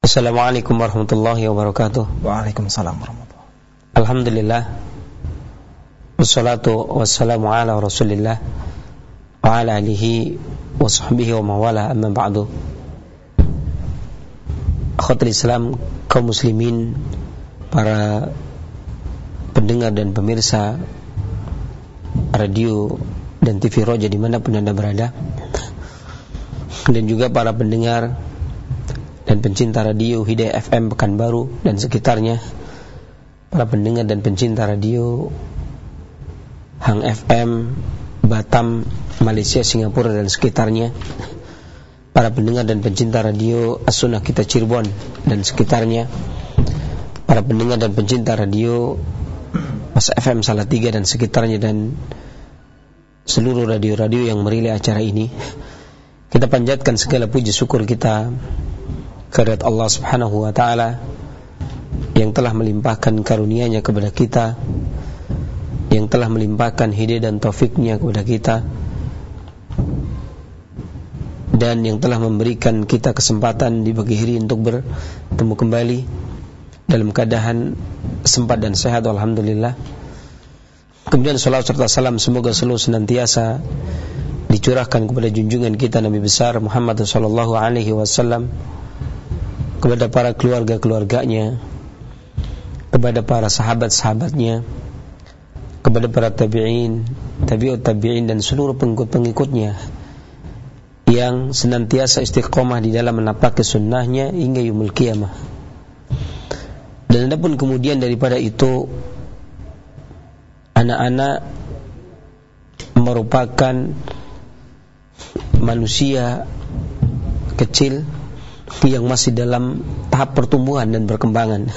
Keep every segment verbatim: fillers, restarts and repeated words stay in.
Assalamualaikum warahmatullahi wabarakatuh. Waalaikumsalam warahmatullahi wabarakatuh. Alhamdulillah. Wassalatu wassalamu ala Rasulillah wa ala alihi wa sahbihi wa mawala, amma ba'du. Akhwatul Islam, kaum muslimin, para pendengar dan pemirsa radio dan T V Roja dimanapun Anda berada, dan juga para pendengar dan pencinta radio Hidayah F M Pekanbaru dan sekitarnya, para pendengar dan pencinta radio Hang F M Batam, Malaysia, Singapura dan sekitarnya, para pendengar dan pencinta radio As-Sunnah Kita Cirebon dan sekitarnya, para pendengar dan pencinta radio Mas F M Salatiga dan sekitarnya, dan seluruh radio-radio yang merilai acara ini. Kita panjatkan segala puji syukur kita kehadirat Allah Subhanahu wa taala yang telah melimpahkan karunia-Nya kepada kita, yang telah melimpahkan hidayah dan taufik-Nya kepada kita, dan yang telah memberikan kita kesempatan di pagi hari untuk bertemu kembali dalam keadaan sempat dan sehat, alhamdulillah. Kemudian salawat serta salam semoga selalu senantiasa dicurahkan kepada junjungan kita Nabi besar Muhammad sallallahu alaihi wasallam, kepada para keluarga-keluarganya, kepada para sahabat-sahabatnya, kepada para tabi'in, tabi'ut tabi'in, dan seluruh pengikut-pengikutnya yang senantiasa istiqomah di dalam menapaki sunnahnya hingga yaumul qiyamah. Dan adapun kemudian daripada itu, anak-anak merupakan manusia kecil yang masih dalam tahap pertumbuhan dan perkembangan.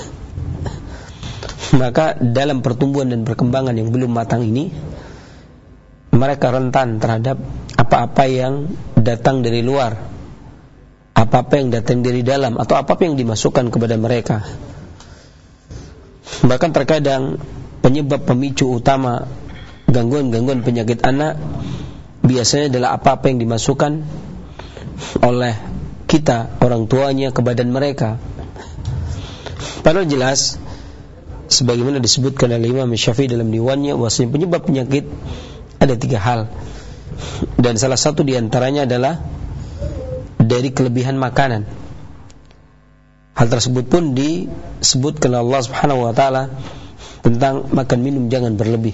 Maka dalam pertumbuhan dan perkembangan yang belum matang ini, mereka rentan terhadap apa-apa yang datang dari luar, apa-apa yang datang dari dalam, atau apa-apa yang dimasukkan kepada mereka. Bahkan terkadang penyebab pemicu utama gangguan-gangguan penyakit anak biasanya adalah apa-apa yang dimasukkan oleh kita, orang tuanya, ke badan mereka. Padahal jelas sebagaimana disebutkan oleh Imam Syafi'i dalam diwannya, bahwasanya penyebab penyakit ada tiga hal, dan salah satu diantaranya adalah dari kelebihan makanan. Hal tersebut pun disebutkan oleh Allah Subhanahu wa taala tentang makan minum jangan berlebih.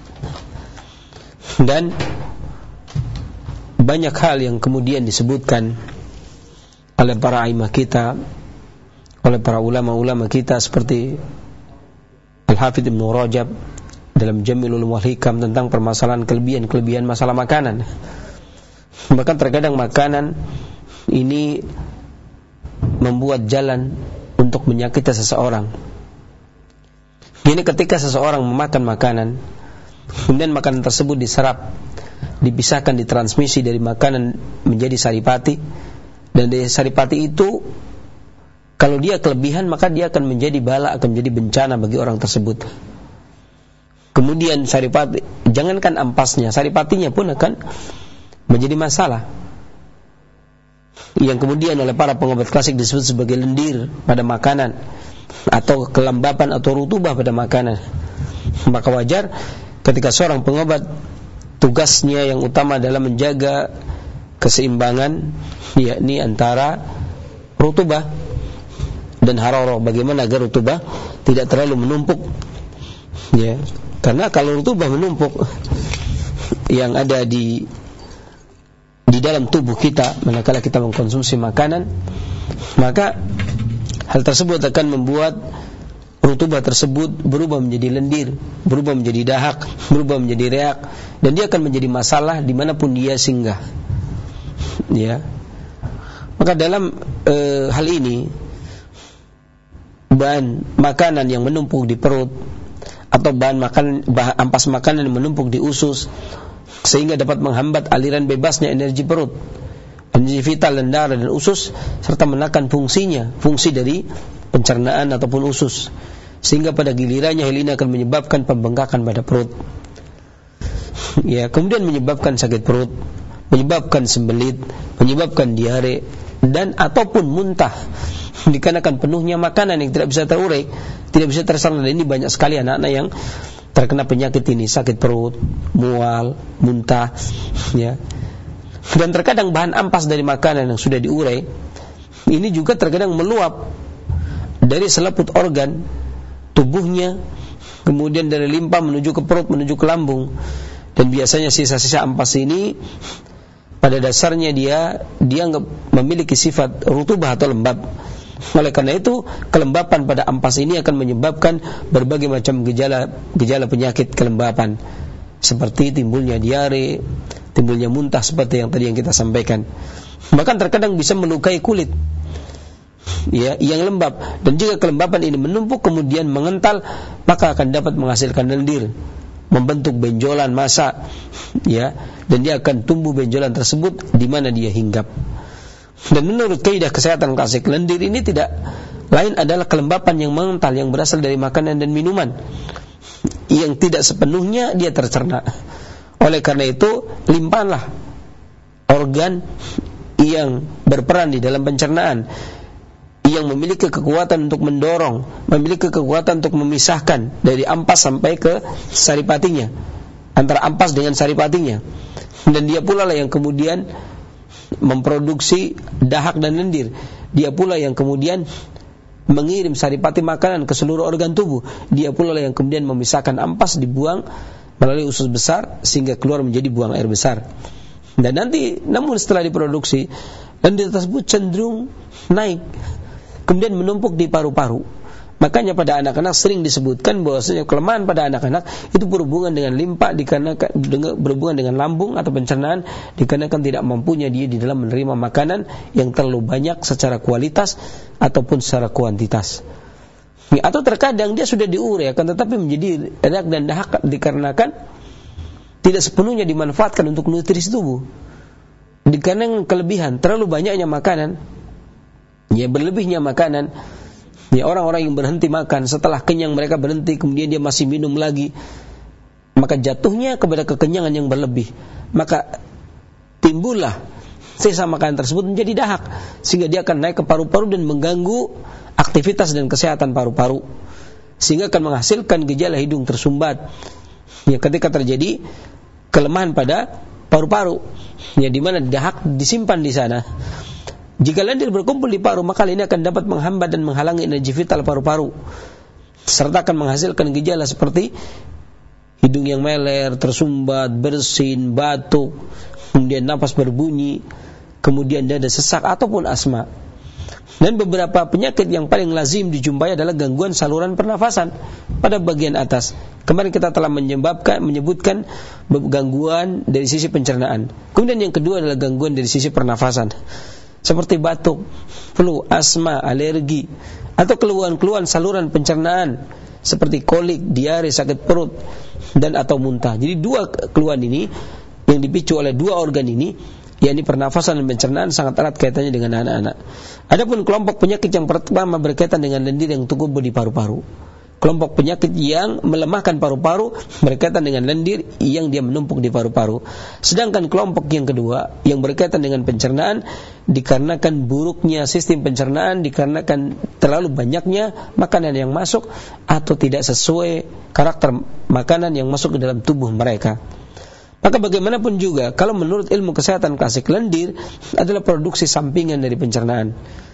Dan banyak hal yang kemudian disebutkan oleh para aimah kita, oleh para ulama-ulama kita seperti Al-Hafidh Ibn Rajab dalam Jamilul Ulum wal Hikam tentang permasalahan kelebihan-kelebihan masalah makanan. Bahkan terkadang makanan ini membuat jalan untuk menyakiti seseorang. Ini ketika seseorang memakan makanan, kemudian makanan tersebut diserap, dipisahkan, ditransmisi dari makanan menjadi saripati, dan dari saripati itu kalau dia kelebihan maka dia akan menjadi bala, akan menjadi bencana bagi orang tersebut. Kemudian saripati, jangankan ampasnya, saripatinya pun akan menjadi masalah, yang kemudian oleh para pengobat klasik disebut sebagai lendir pada makanan, atau kelembapan atau rutubah pada makanan. Maka wajar ketika seorang pengobat tugasnya yang utama adalah menjaga keseimbangan, yakni antara rutubah dan hararah. Bagaimana agar rutubah tidak terlalu menumpuk, ya, karena kalau rutubah menumpuk yang ada di di dalam tubuh kita manakala kita mengkonsumsi makanan, maka hal tersebut akan membuat rutubah tersebut berubah menjadi lendir, berubah menjadi dahak, berubah menjadi reak, dan dia akan menjadi masalah dimanapun dia singgah. Ya, maka dalam e, hal ini, bahan makanan yang menumpuk di perut atau bahan makanan, bahan ampas makanan yang menumpuk di usus sehingga dapat menghambat aliran bebasnya energi perut, energi vital dan darah dan usus, serta menekan fungsinya, fungsi dari pencernaan ataupun usus, sehingga pada gilirannya hal ini akan menyebabkan pembengkakan pada perut. Ya, kemudian menyebabkan sakit perut, menyebabkan sembelit, menyebabkan diare, dan ataupun muntah. dikarenakan penuhnya makanan yang tidak bisa terurai, tidak bisa terserna. Dan ini banyak sekali anak-anak yang terkena penyakit ini, sakit perut, mual, muntah, ya. Dan terkadang bahan ampas dari makanan yang sudah diurai ini juga terkadang meluap dari selaput organ tubuhnya, kemudian dari limpa menuju ke perut, menuju ke lambung. Dan biasanya sisa-sisa ampas ini pada dasarnya dia dianggap memiliki sifat rutubah atau lembab. Oleh karena itu, kelembapan pada ampas ini akan menyebabkan berbagai macam gejala gejala penyakit kelembapan, seperti timbulnya diare, timbulnya muntah seperti yang tadi yang kita sampaikan. Bahkan terkadang bisa melukai kulit, ya, yang lembab. Dan jika kelembapan ini menumpuk kemudian mengental, maka akan dapat menghasilkan lendir, membentuk benjolan massa, ya, dan dia akan tumbuh benjolan tersebut di mana dia hinggap. Dan menurut kaidah kesehatan klasik, lendir ini tidak lain adalah kelembapan yang mengental yang berasal dari makanan dan minuman yang tidak sepenuhnya dia tercerna. Oleh karena itu, limpahlah organ yang berperan di dalam pencernaan, yang memiliki kekuatan untuk mendorong, memiliki kekuatan untuk memisahkan dari ampas sampai ke saripatinya, antara ampas dengan saripatinya. Dan dia pula lah yang kemudian memproduksi dahak dan lendir. Dia pula yang kemudian mengirim saripati makanan ke seluruh organ tubuh. Dia pula lah yang kemudian memisahkan ampas, dibuang melalui usus besar sehingga keluar menjadi buang air besar. Dan nanti, namun setelah diproduksi, lendir tersebut cenderung naik, kemudian menumpuk di paru-paru. Makanya pada anak-anak sering disebutkan bahwasanya kelemahan pada anak-anak itu berhubungan dengan limpa, dikarenakan berhubungan dengan lambung atau pencernaan, dikarenakan tidak mampunya dia di dalam menerima makanan yang terlalu banyak secara kualitas ataupun secara kuantitas. Ya, atau terkadang dia sudah diurai akan tetapi menjadi reak dan dahak dikarenakan tidak sepenuhnya dimanfaatkan untuk nutrisi tubuh. Dikarenakan kelebihan, terlalu banyaknya makanan, ya, berlebihnya makanan. Ya, orang-orang yang berhenti makan, setelah kenyang mereka berhenti, kemudian dia masih minum lagi, maka jatuhnya kepada kekenyangan yang berlebih. Maka timbullah sisa makanan tersebut menjadi dahak, sehingga dia akan naik ke paru-paru dan mengganggu aktivitas dan kesehatan paru-paru, sehingga akan menghasilkan gejala hidung tersumbat. Ya, ketika terjadi kelemahan pada paru-paru, ya, di mana dahak disimpan di sana. Jika lendir berkumpul di paru, maka ini akan dapat menghambat dan menghalangi energi vital paru-paru, serta akan menghasilkan gejala seperti hidung yang meler, tersumbat, bersin, batuk, kemudian napas berbunyi, kemudian dada sesak ataupun asma. Dan beberapa penyakit yang paling lazim dijumpai adalah gangguan saluran pernafasan pada bagian atas. Kemarin kita telah menyebabkan, menyebutkan gangguan dari sisi pencernaan. Kemudian yang kedua adalah gangguan dari sisi pernafasan, seperti batuk, flu, asma, alergi, atau keluhan-keluhan saluran pencernaan seperti kolik, diare, sakit perut, dan atau muntah. Jadi dua keluhan ini yang dipicu oleh dua organ ini, yakni pernafasan dan pencernaan, sangat erat kaitannya dengan anak-anak. Adapun kelompok penyakit yang pertama berkaitan dengan lendir yang tumbuh di paru-paru. Kelompok penyakit yang melemahkan paru-paru berkaitan dengan lendir yang dia menumpuk di paru-paru. Sedangkan kelompok yang kedua yang berkaitan dengan pencernaan dikarenakan buruknya sistem pencernaan, dikarenakan terlalu banyaknya makanan yang masuk atau tidak sesuai karakter makanan yang masuk ke dalam tubuh mereka. Maka bagaimanapun juga, kalau menurut ilmu kesehatan klasik, lendir adalah produksi sampingan dari pencernaan.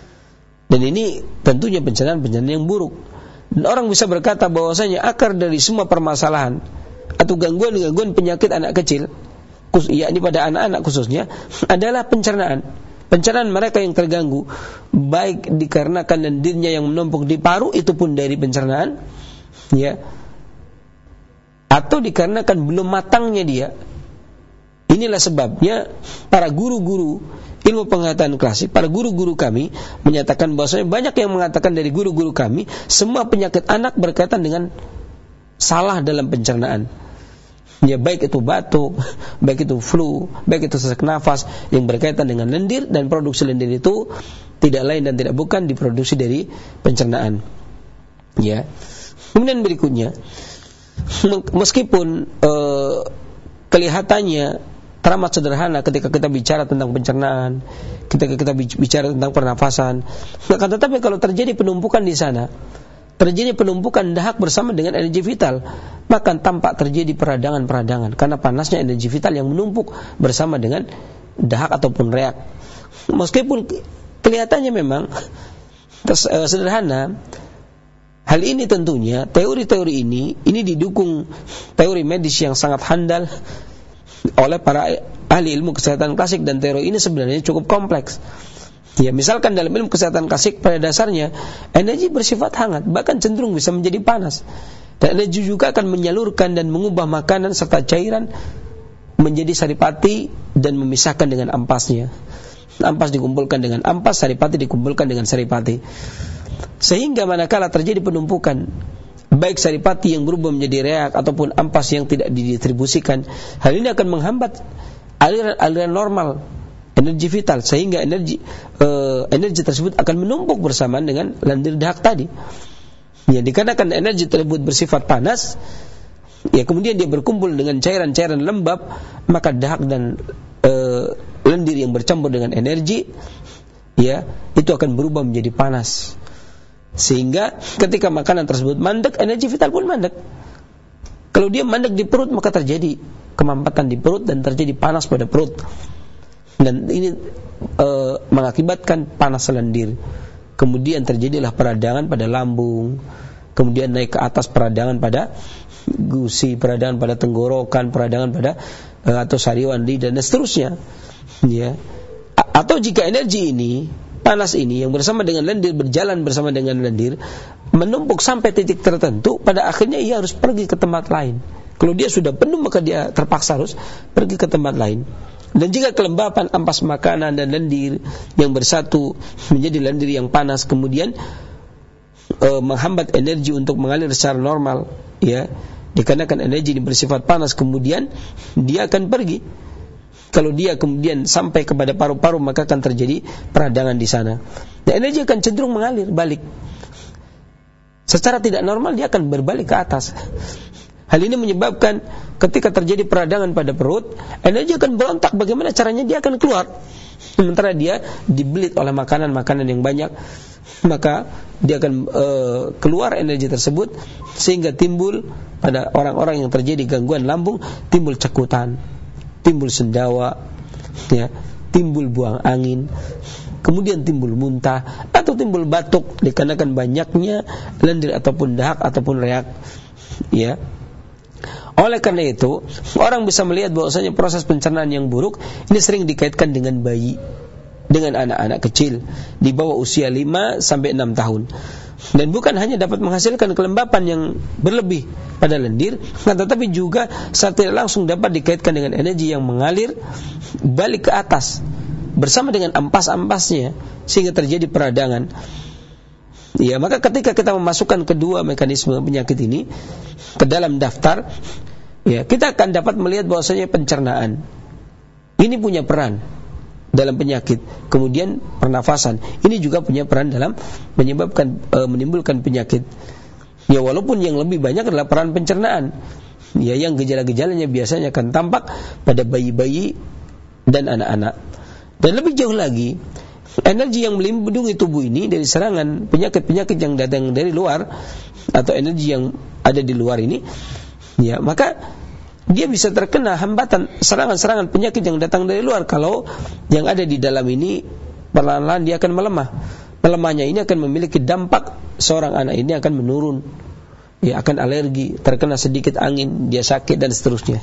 Dan ini tentunya pencernaan-pencernaan yang buruk. Dan orang bisa berkata bahwasanya akar dari semua permasalahan atau gangguan-gangguan penyakit anak kecil, yakni pada anak-anak khususnya, adalah pencernaan. Pencernaan mereka yang terganggu, baik dikarenakan lendirnya yang menumpuk di paru, itu pun dari pencernaan, ya, atau dikarenakan belum matangnya dia. Inilah sebabnya para guru-guru ilmu pengetahuan klasik, para guru-guru kami menyatakan bahwasanya banyak yang mengatakan dari guru-guru kami, semua penyakit anak berkaitan dengan salah dalam pencernaan. Ya, baik itu batuk, baik itu flu, baik itu sesak nafas yang berkaitan dengan lendir, dan produksi lendir itu tidak lain dan tidak bukan diproduksi dari pencernaan. Ya. Kemudian berikutnya, meskipun uh, kelihatannya teramat sederhana ketika kita bicara tentang pencernaan, ketika kita bicara tentang pernafasan. Akan tetapi kalau terjadi penumpukan di sana, terjadi penumpukan dahak bersama dengan energi vital, maka tampak terjadi peradangan-peradangan karena panasnya energi vital yang menumpuk bersama dengan dahak ataupun reak. Meskipun kelihatannya memang sederhana, hal ini tentunya, teori-teori ini, ini didukung teori medis yang sangat handal oleh para ahli ilmu kesehatan klasik, dan teori ini sebenarnya cukup kompleks. Ya, misalkan dalam ilmu kesehatan klasik pada dasarnya energi bersifat hangat, bahkan cenderung bisa menjadi panas. Dan energi juga akan menyalurkan dan mengubah makanan serta cairan menjadi saripati dan memisahkan dengan ampasnya. Ampas dikumpulkan dengan ampas, saripati dikumpulkan dengan saripati. Sehingga manakala terjadi penumpukan, baik saripati yang berubah menjadi reak ataupun ampas yang tidak didistribusikan, hal ini akan menghambat aliran-aliran normal energi vital, sehingga energi uh, energi tersebut akan menumpuk bersamaan dengan lendir dahak tadi. Ya, dikarenakan energi tersebut bersifat panas, ya kemudian dia berkumpul dengan cairan-cairan lembab, maka dahak dan uh, lendir yang bercampur dengan energi, ya itu akan berubah menjadi panas. Sehingga ketika makanan tersebut mandek, energi vital pun mandek. Kalau dia mandek di perut, maka terjadi kemampatan di perut dan terjadi panas pada perut. Dan ini e, mengakibatkan panas lendir. Kemudian terjadilah peradangan pada lambung, kemudian naik ke atas peradangan pada gusi, peradangan pada tenggorokan, peradangan pada e, atau sariwan lidah dan seterusnya. Ya. A- atau jika energi ini, panas ini yang bersama dengan lendir, berjalan bersama dengan lendir, menumpuk sampai titik tertentu, pada akhirnya ia harus pergi ke tempat lain. Kalau dia sudah penuh, maka dia terpaksa harus pergi ke tempat lain. Dan jika kelembapan ampas makanan dan lendir yang bersatu menjadi lendir yang panas, kemudian e, menghambat energi untuk mengalir secara normal, ya, dikarenakan energi ini bersifat panas, kemudian dia akan pergi. Kalau dia kemudian sampai kepada paru-paru, maka akan terjadi peradangan di sana. Dan energi akan cenderung mengalir balik. Secara tidak normal dia akan berbalik ke atas. Hal ini menyebabkan ketika terjadi peradangan pada perut, energi akan berontak. Bagaimana caranya? Dia akan keluar. Sementara dia dibelit oleh makanan-makanan yang banyak, maka dia akan e, keluar energi tersebut, sehingga timbul pada orang-orang yang terjadi gangguan lambung, timbul cekutan, timbul sendawa, ya, timbul buang angin, kemudian timbul muntah atau timbul batuk dikarenakan banyaknya lendir ataupun dahak ataupun reak, ya. Oleh karena itu, orang bisa melihat bahwasanya proses pencernaan yang buruk ini sering dikaitkan dengan bayi, dengan anak-anak kecil di bawah usia lima sampai enam tahun. Dan bukan hanya dapat menghasilkan kelembapan yang berlebih pada lendir, tetapi juga secara tidak langsung dapat dikaitkan dengan energi yang mengalir balik ke atas bersama dengan ampas-ampasnya, sehingga terjadi peradangan. Ya, maka ketika kita memasukkan kedua mekanisme penyakit ini ke dalam daftar, ya, kita akan dapat melihat bahwasanya pencernaan ini punya peran dalam penyakit. Kemudian pernafasan ini juga punya peran dalam menyebabkan e, menimbulkan penyakit. Ya, walaupun yang lebih banyak adalah peran pencernaan. Ya, yang gejala-gejalanya biasanya akan tampak pada bayi-bayi dan anak-anak. Dan lebih jauh lagi, energi yang melindungi tubuh ini dari serangan penyakit-penyakit yang datang dari luar atau energi yang ada di luar ini, ya, maka dia bisa terkena hambatan serangan-serangan penyakit yang datang dari luar. Kalau yang ada di dalam ini perlahan-lahan dia akan melemah. Melemahnya ini akan memiliki dampak seorang anak ini akan menurun, ya, akan alergi, terkena sedikit angin dia sakit dan seterusnya.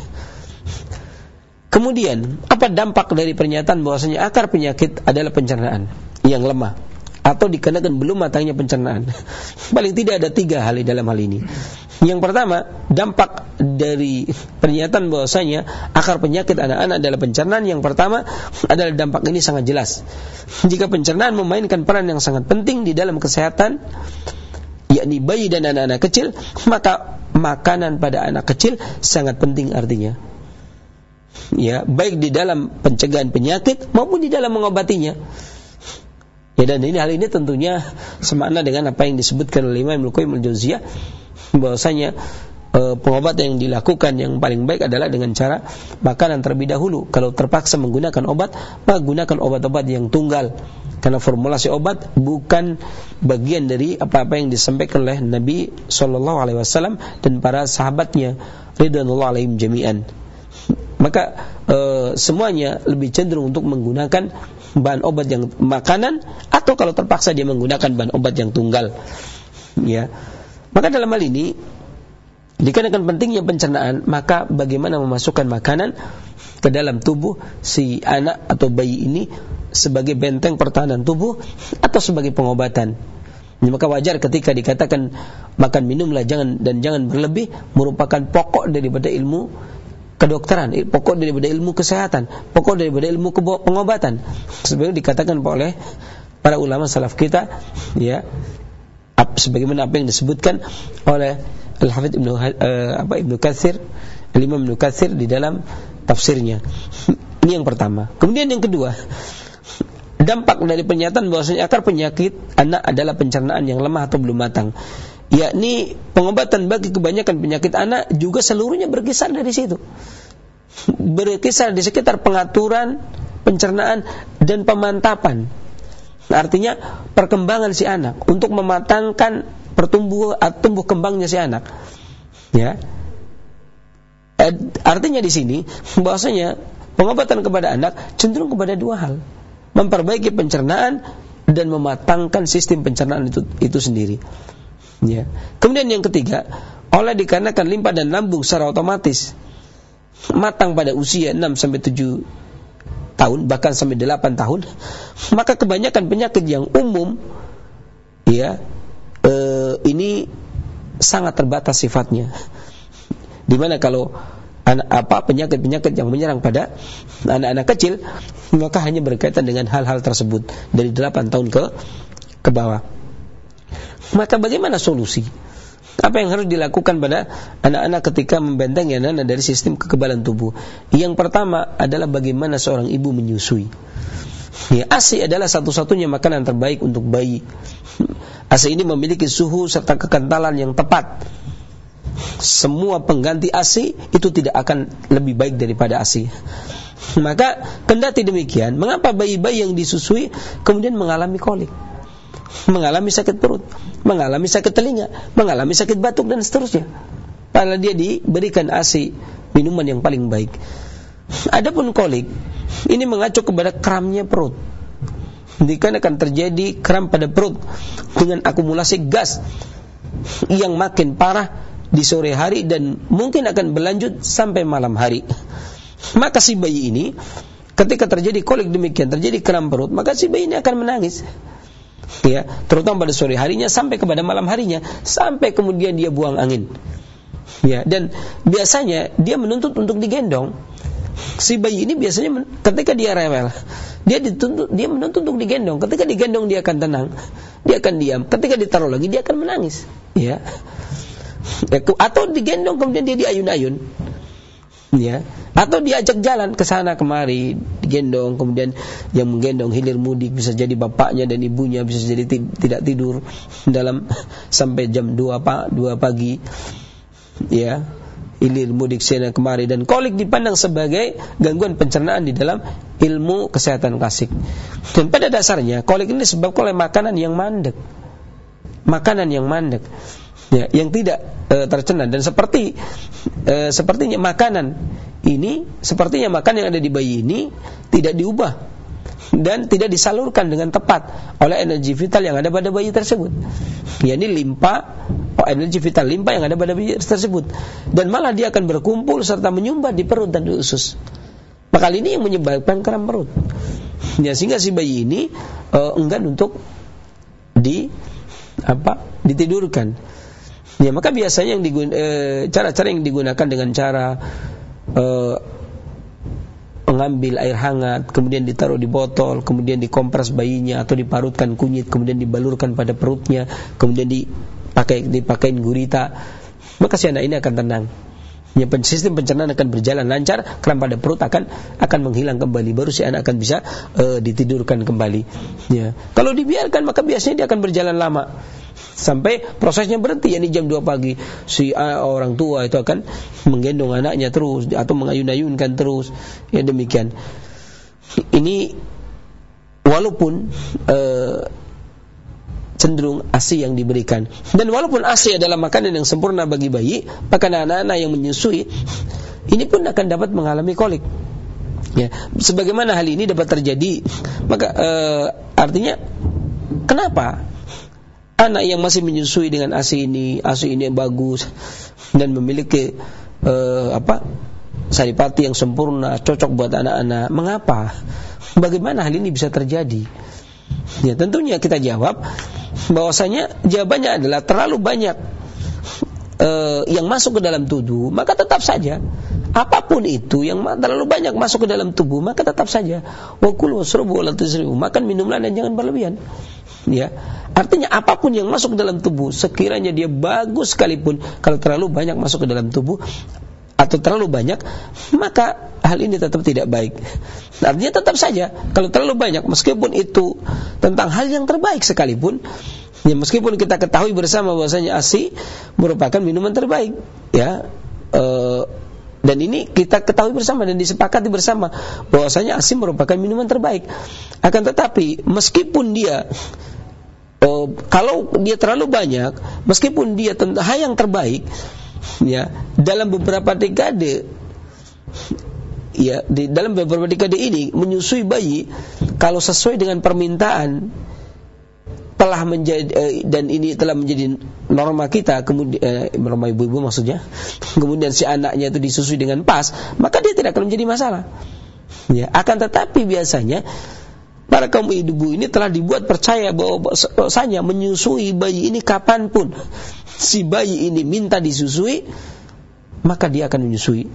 Kemudian, apa dampak dari pernyataan bahwasanya akar penyakit adalah pencernaan yang lemah atau dikarenakan belum matangnya pencernaan? Paling tidak ada tiga hal di dalam hal ini. Yang pertama, dampak dari pernyataan bahwasanya akar penyakit anak-anak adalah pencernaan. Yang pertama adalah dampak ini sangat jelas. Jika pencernaan memainkan peran yang sangat penting di dalam kesehatan, yakni bayi dan anak-anak kecil, maka makanan pada anak kecil sangat penting artinya. Ya, baik di dalam pencegahan penyakit maupun di dalam mengobatinya. Ya, dan ini hal ini tentunya semakna dengan apa yang disebutkan oleh Imam Al-Qayyim Al-Jauziyah, bahwasanya e, pengobatan yang dilakukan yang paling baik adalah dengan cara makanan terlebih dahulu. Kalau terpaksa menggunakan obat, maka gunakan obat-obat yang tunggal, karena formulasi obat bukan bagian dari apa-apa yang disampaikan oleh Nabi Shallallahu Alaihi Wasallam dan para sahabatnya ridwanullah alaihim jami'an. Maka e, semuanya lebih cenderung untuk menggunakan bahan obat yang makanan, atau kalau terpaksa dia menggunakan bahan obat yang tunggal. Ya, maka dalam hal ini dikarenakan pentingnya pencernaan, maka bagaimana memasukkan makanan ke dalam tubuh si anak atau bayi ini sebagai benteng pertahanan tubuh atau sebagai pengobatan. Ya, maka wajar ketika dikatakan makan minumlah jangan dan jangan berlebih, merupakan pokok daripada ilmu kedokteran, pokok daripada ilmu kesehatan, pokok daripada ilmu pengobatan. Sebenarnya dikatakan oleh para ulama salaf kita, ya, sebagaimana apa yang disebutkan oleh Al-Hafidz Ibnu uh, apa Ibnu Katsir, Imam Ibnu Katsir di dalam tafsirnya. Ini yang pertama. Kemudian yang kedua, dampak dari pernyataan bahwasanya akar penyakit anak adalah pencernaan yang lemah atau belum matang, yakni pengobatan bagi kebanyakan penyakit anak juga seluruhnya berkisar dari situ, berkisar di sekitar pengaturan, pencernaan dan pemantapan. Artinya perkembangan si anak untuk mematangkan pertumbuh tumbuh kembangnya si anak. Ya, artinya di sini bahwasanya pengobatan kepada anak cenderung kepada dua hal: memperbaiki pencernaan dan mematangkan sistem pencernaan itu itu sendiri. Ya. Kemudian yang ketiga, oleh dikarenakan limpa dan lambung secara otomatis matang pada usia enam sampai tujuh tahun, bahkan sampai delapan tahun, maka kebanyakan penyakit yang umum, ya, e, ini sangat terbatas sifatnya. Dimana kalau anak, apa penyakit-penyakit yang menyerang pada anak-anak kecil, maka hanya berkaitan dengan hal-hal tersebut dari delapan tahun ke ke bawah. Maka bagaimana solusi? Apa yang harus dilakukan pada anak-anak ketika membentengi anak-anak dari sistem kekebalan tubuh? Yang pertama adalah bagaimana seorang ibu menyusui. Ya, A S I adalah satu-satunya makanan terbaik untuk bayi. A S I ini memiliki suhu serta kekentalan yang tepat. Semua pengganti A S I itu tidak akan lebih baik daripada A S I. Maka kendati demikian, mengapa bayi-bayi yang disusui kemudian mengalami kolik, mengalami sakit perut, mengalami sakit telinga, mengalami sakit batuk dan seterusnya, padahal dia diberikan A S I, minuman yang paling baik. Adapun kolik ini mengacu kepada kramnya perut. Dikarenakan terjadi kram pada perut dengan akumulasi gas yang makin parah di sore hari dan mungkin akan berlanjut sampai malam hari. Maka si bayi ini ketika terjadi kolik demikian, terjadi kram perut, maka si bayi ini akan menangis. Ya, terutama pada sore harinya sampai kepada malam harinya, sampai kemudian dia buang angin. Ya, dan biasanya dia menuntut untuk digendong. Si bayi ini biasanya ketika dia rewel, dia dituntut, dia menuntut untuk digendong. Ketika digendong dia akan tenang, dia akan diam. Ketika ditaruh lagi dia akan menangis. Ya. Atau digendong kemudian dia diayun-ayun. Ya, atau diajak jalan ke sana kemari, digendong, kemudian yang menggendong hilir mudik, bisa jadi bapaknya dan ibunya, bisa jadi t- tidak tidur dalam sampai jam dua pagi. Ya, hilir mudik sana kemari, dan kolik dipandang sebagai gangguan pencernaan di dalam ilmu kesehatan klasik. Dan pada dasarnya kolik ini disebabkan oleh makanan yang mandek. Makanan yang mandek. Ya, yang tidak e, tercerna, dan seperti e, sepertinya makanan ini, sepertinya makanan yang ada di bayi ini tidak diubah dan tidak disalurkan dengan tepat oleh energi vital yang ada pada bayi tersebut. Ya, ini limpa, oh, energi vital limpa yang ada pada bayi tersebut, dan malah dia akan berkumpul serta menyumbat di perut dan di usus. Maka ini yang menyebabkan kram perut. Ya, sehingga si bayi ini e, enggan untuk di apa ditidurkan. Ya, maka biasanya yang digun, e, cara-cara yang digunakan dengan cara e, mengambil air hangat, kemudian ditaruh di botol, kemudian dikompres bayinya atau diparutkan kunyit, kemudian dibalurkan pada perutnya, kemudian dipakai dipakein gurita, maka si anak ini akan tenang. Ya, sistem pencernaan akan berjalan lancar, kram pada perut akan akan menghilang kembali, baru si anak akan bisa e, ditidurkan kembali. Ya, kalau dibiarkan maka biasanya dia akan berjalan lama. sampai prosesnya berhenti. Yani jam dua pagi si uh, orang tua itu akan menggendong anaknya terus atau mengayun-ayunkan terus. Ya demikian. Ini walaupun uh, cenderung A S I yang diberikan, dan walaupun A S I adalah makanan yang sempurna bagi bayi, maka anak-anak yang menyusui ini pun akan dapat mengalami kolik. Ya, sebagaimana hal ini dapat terjadi, maka uh, artinya kenapa anak yang masih menyusui dengan A S I ini, A S I ini yang bagus dan memiliki uh, apa saripati yang sempurna, cocok buat anak-anak, mengapa? Bagaimana hal ini bisa terjadi? Ya, tentunya kita jawab bahwasanya jawabannya adalah terlalu banyak uh, yang masuk ke dalam tubuh, maka tetap saja apapun itu yang terlalu banyak masuk ke dalam tubuh, maka tetap saja wa kulu wasrabu wa la tusrifu, makan minumlah dan jangan berlebihan. Ya, artinya apapun yang masuk ke dalam tubuh, sekiranya dia bagus sekalipun, kalau terlalu banyak masuk ke dalam tubuh atau terlalu banyak, maka hal ini tetap tidak baik. Artinya tetap saja kalau terlalu banyak, meskipun itu tentang hal yang terbaik sekalipun, ya meskipun kita ketahui bersama bahwasanya A S I merupakan minuman terbaik, ya. Uh, Dan ini kita ketahui bersama dan disepakati bersama bahwasanya A S I merupakan minuman terbaik. Akan tetapi meskipun dia oh, kalau dia terlalu banyak, meskipun dia tentang hal yang terbaik, ya, dalam beberapa dekade, ya, di dalam beberapa dekade ini menyusui bayi kalau sesuai dengan permintaan telah menjadi eh, dan ini telah menjadi norma kita, kemudian eh, norma ibu-ibu maksudnya, kemudian si anaknya itu disusui dengan pas, maka dia tidak akan menjadi masalah. Ya, akan tetapi biasanya para kaum ibu ini telah dibuat percaya bahwa bahwasanya menyusui bayi ini kapanpun si bayi ini minta disusui, maka dia akan menyusui.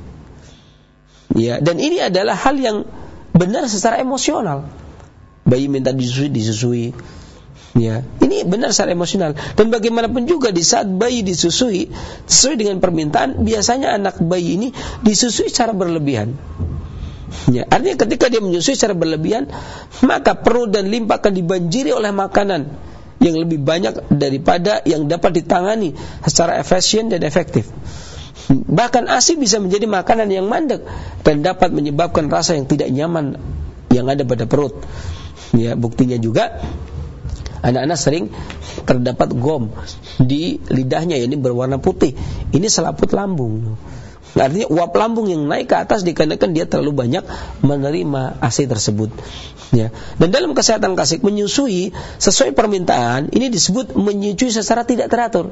Ya, dan ini adalah hal yang benar secara emosional. Bayi minta disusui, disusui. Ya, ini benar secara emosional. Dan bagaimanapun juga di saat bayi disusui sesuai dengan permintaan, biasanya anak bayi ini disusui secara berlebihan. Ya, artinya ketika dia menyusui secara berlebihan, maka perut dan limpa akan dibanjiri oleh makanan yang lebih banyak daripada yang dapat ditangani secara efisien dan efektif. Bahkan A S I bisa menjadi makanan yang mandek dan dapat menyebabkan rasa yang tidak nyaman yang ada pada perut. Ya, buktinya juga anak-anak sering terdapat gom di lidahnya, ini berwarna putih. Ini selaput lambung. Artinya uap lambung yang naik ke atas dikarenakan dia terlalu banyak menerima A S I tersebut. Ya. Dan dalam kesehatan klasik, menyusui sesuai permintaan ini disebut menyusui secara tidak teratur.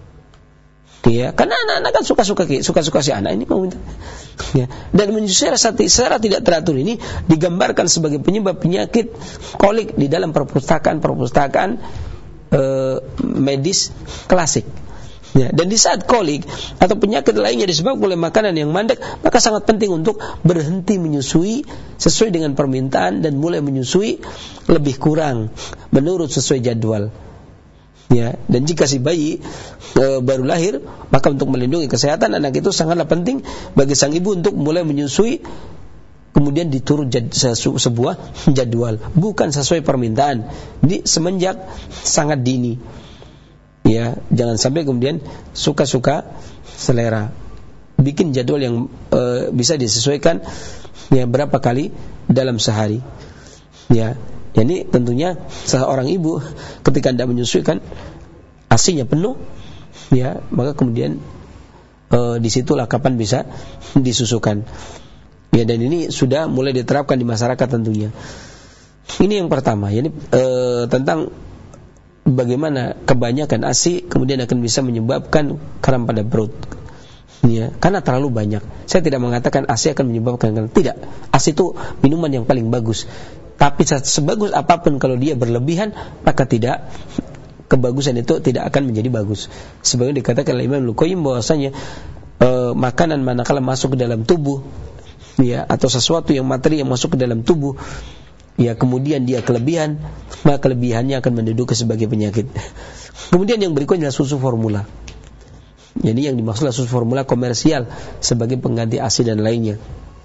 Ya, karena anak-anak kan suka-suka suka-suka si anak ini mau minta. Ya. Dan menyusui secara tidak teratur ini digambarkan sebagai penyebab penyakit kolik di dalam perpustakaan-perpustakaan eh, medis klasik. Ya, dan di saat kolik atau penyakit lainnya disebabkan oleh makanan yang mandek, maka sangat penting untuk berhenti menyusui sesuai dengan permintaan dan mulai menyusui lebih kurang menurut sesuai jadwal. Ya, dan jika si bayi e, baru lahir, maka untuk melindungi kesehatan anak itu sangatlah penting bagi sang ibu untuk mulai menyusui kemudian diturut jad, sebuah jadwal, bukan sesuai permintaan. Ini semenjak sangat dini. Ya, jangan sampai kemudian suka-suka selera. Bikin jadwal yang e, bisa disesuaikan ya berapa kali dalam sehari. Ya. Jadi tentunya seorang ibu ketika hendak menyusui kan A S I-nya penuh, ya, maka kemudian e, disitulah kapan bisa disusukan. Ya, dan ini sudah mulai diterapkan di masyarakat tentunya. Ini yang pertama, yani e, tentang bagaimana kebanyakan A S I kemudian akan bisa menyebabkan kram pada perut. Ya, karena terlalu banyak. Saya tidak mengatakan A S I akan menyebabkan, tidak. A S I itu minuman yang paling bagus. Tapi sebagus apapun kalau dia berlebihan, maka tidak, kebagusan itu tidak akan menjadi bagus. Sebagaimana dikatakan oleh Imam Al-Qayyim bahwasanya e, makanan manakala masuk ke dalam tubuh, ya, atau sesuatu yang materi yang masuk ke dalam tubuh, ya, kemudian dia kelebihan, maka kelebihannya akan menduduki sebagai penyakit. Kemudian yang berikutnya adalah susu formula. Jadi yang dimaksud adalah susu formula komersial sebagai pengganti A S I dan lainnya.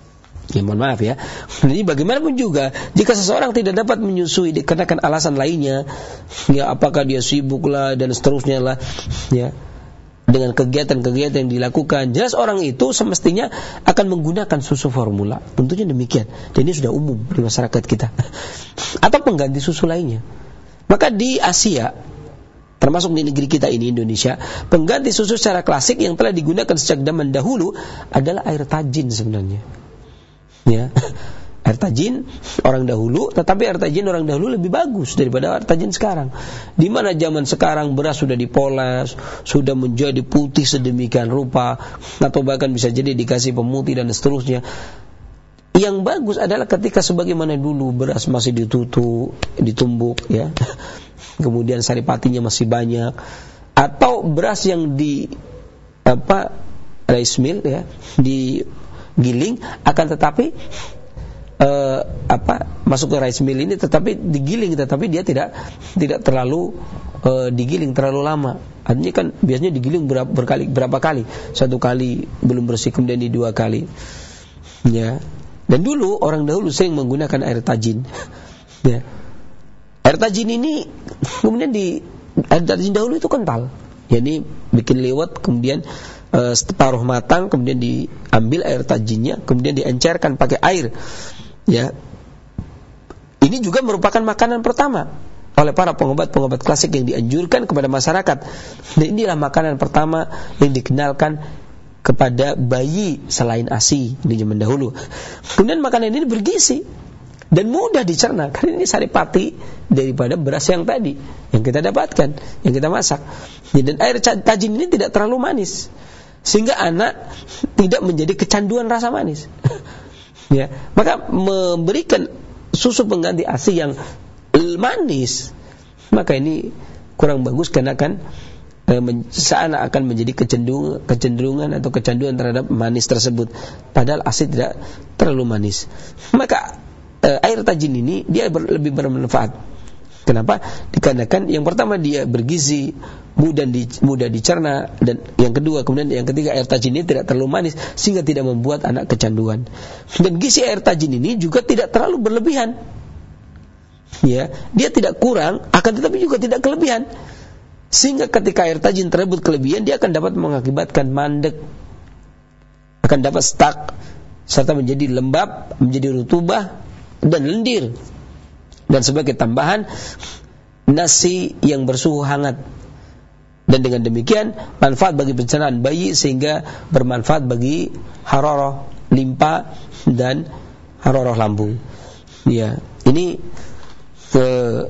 Ya, mohon maaf ya. Jadi bagaimanapun juga, jika seseorang tidak dapat menyusui dikarenakan alasan lainnya, ya apakah dia sibuk lah dan seterusnya lah, ya, dengan kegiatan-kegiatan yang dilakukan, jelas orang itu semestinya akan menggunakan susu formula. Tentunya demikian. Dan ini sudah umum di masyarakat kita. Atau pengganti susu lainnya. Maka di Asia, termasuk di negeri kita ini Indonesia, pengganti susu secara klasik yang telah digunakan sejak zaman dahulu adalah air tajin sebenarnya. Ya, air tajin orang dahulu, tetapi air tajin orang dahulu lebih bagus daripada air tajin sekarang. Di mana zaman sekarang beras sudah dipoles, sudah menjadi putih sedemikian rupa, atau bahkan bisa jadi dikasih pemutih dan seterusnya. Yang bagus adalah ketika sebagaimana dulu beras masih ditutup, ditumbuk, ya, kemudian saripatinya masih banyak, atau beras yang di apa rice mill, ya, di giling, akan tetapi uh, apa masuk ke rice mill ini tetapi digiling, tetapi dia tidak tidak terlalu uh, digiling terlalu lama. Artinya kan biasanya digiling berapa, berkali berapa kali, satu kali belum bersih kemudian di dua kali, ya. Dan dulu orang dahulu sering menggunakan air tajin, ya. Air tajin ini kemudian di air tajin dahulu itu kental, jadi bikin liwet, kemudian separuh matang, kemudian diambil air tajinnya, kemudian diencerkan pakai air, ya. Ini juga merupakan makanan pertama oleh para pengobat-pengobat klasik yang dianjurkan kepada masyarakat. Dan inilah makanan pertama yang dikenalkan kepada bayi selain ASI di zaman dahulu. Kemudian makanan ini bergizi dan mudah dicerna karena ini saripati daripada beras yang tadi yang kita dapatkan, yang kita masak. Dan air tajin ini tidak terlalu manis, sehingga anak tidak menjadi kecanduan rasa manis. Ya, maka memberikan susu pengganti ASI yang manis, maka ini kurang bagus karena kan e, men, seanak akan menjadi kecenderungan, kecenderungan atau kecanduan terhadap manis tersebut. Padahal ASI tidak terlalu manis. Maka e, air tajin ini dia ber, lebih bermanfaat. Kenapa? Dikarenakan yang pertama dia bergizi, mudah di, mudah dicerna, dan yang kedua kemudian yang ketiga air tajin ini tidak terlalu manis sehingga tidak membuat anak kecanduan. Dan gizi air tajin ini juga tidak terlalu berlebihan. Ya, dia tidak kurang akan tetapi juga tidak kelebihan. Sehingga ketika air tajin tersebut kelebihan, dia akan dapat mengakibatkan mandek, akan dapat stuck, serta menjadi lembab, menjadi rutubah dan lendir. Dan sebagai tambahan, nasi yang bersuhu hangat. Dan dengan demikian manfaat bagi pencernaan bayi sehingga bermanfaat bagi hararah limpa dan hararah lambung. Ya, ini ke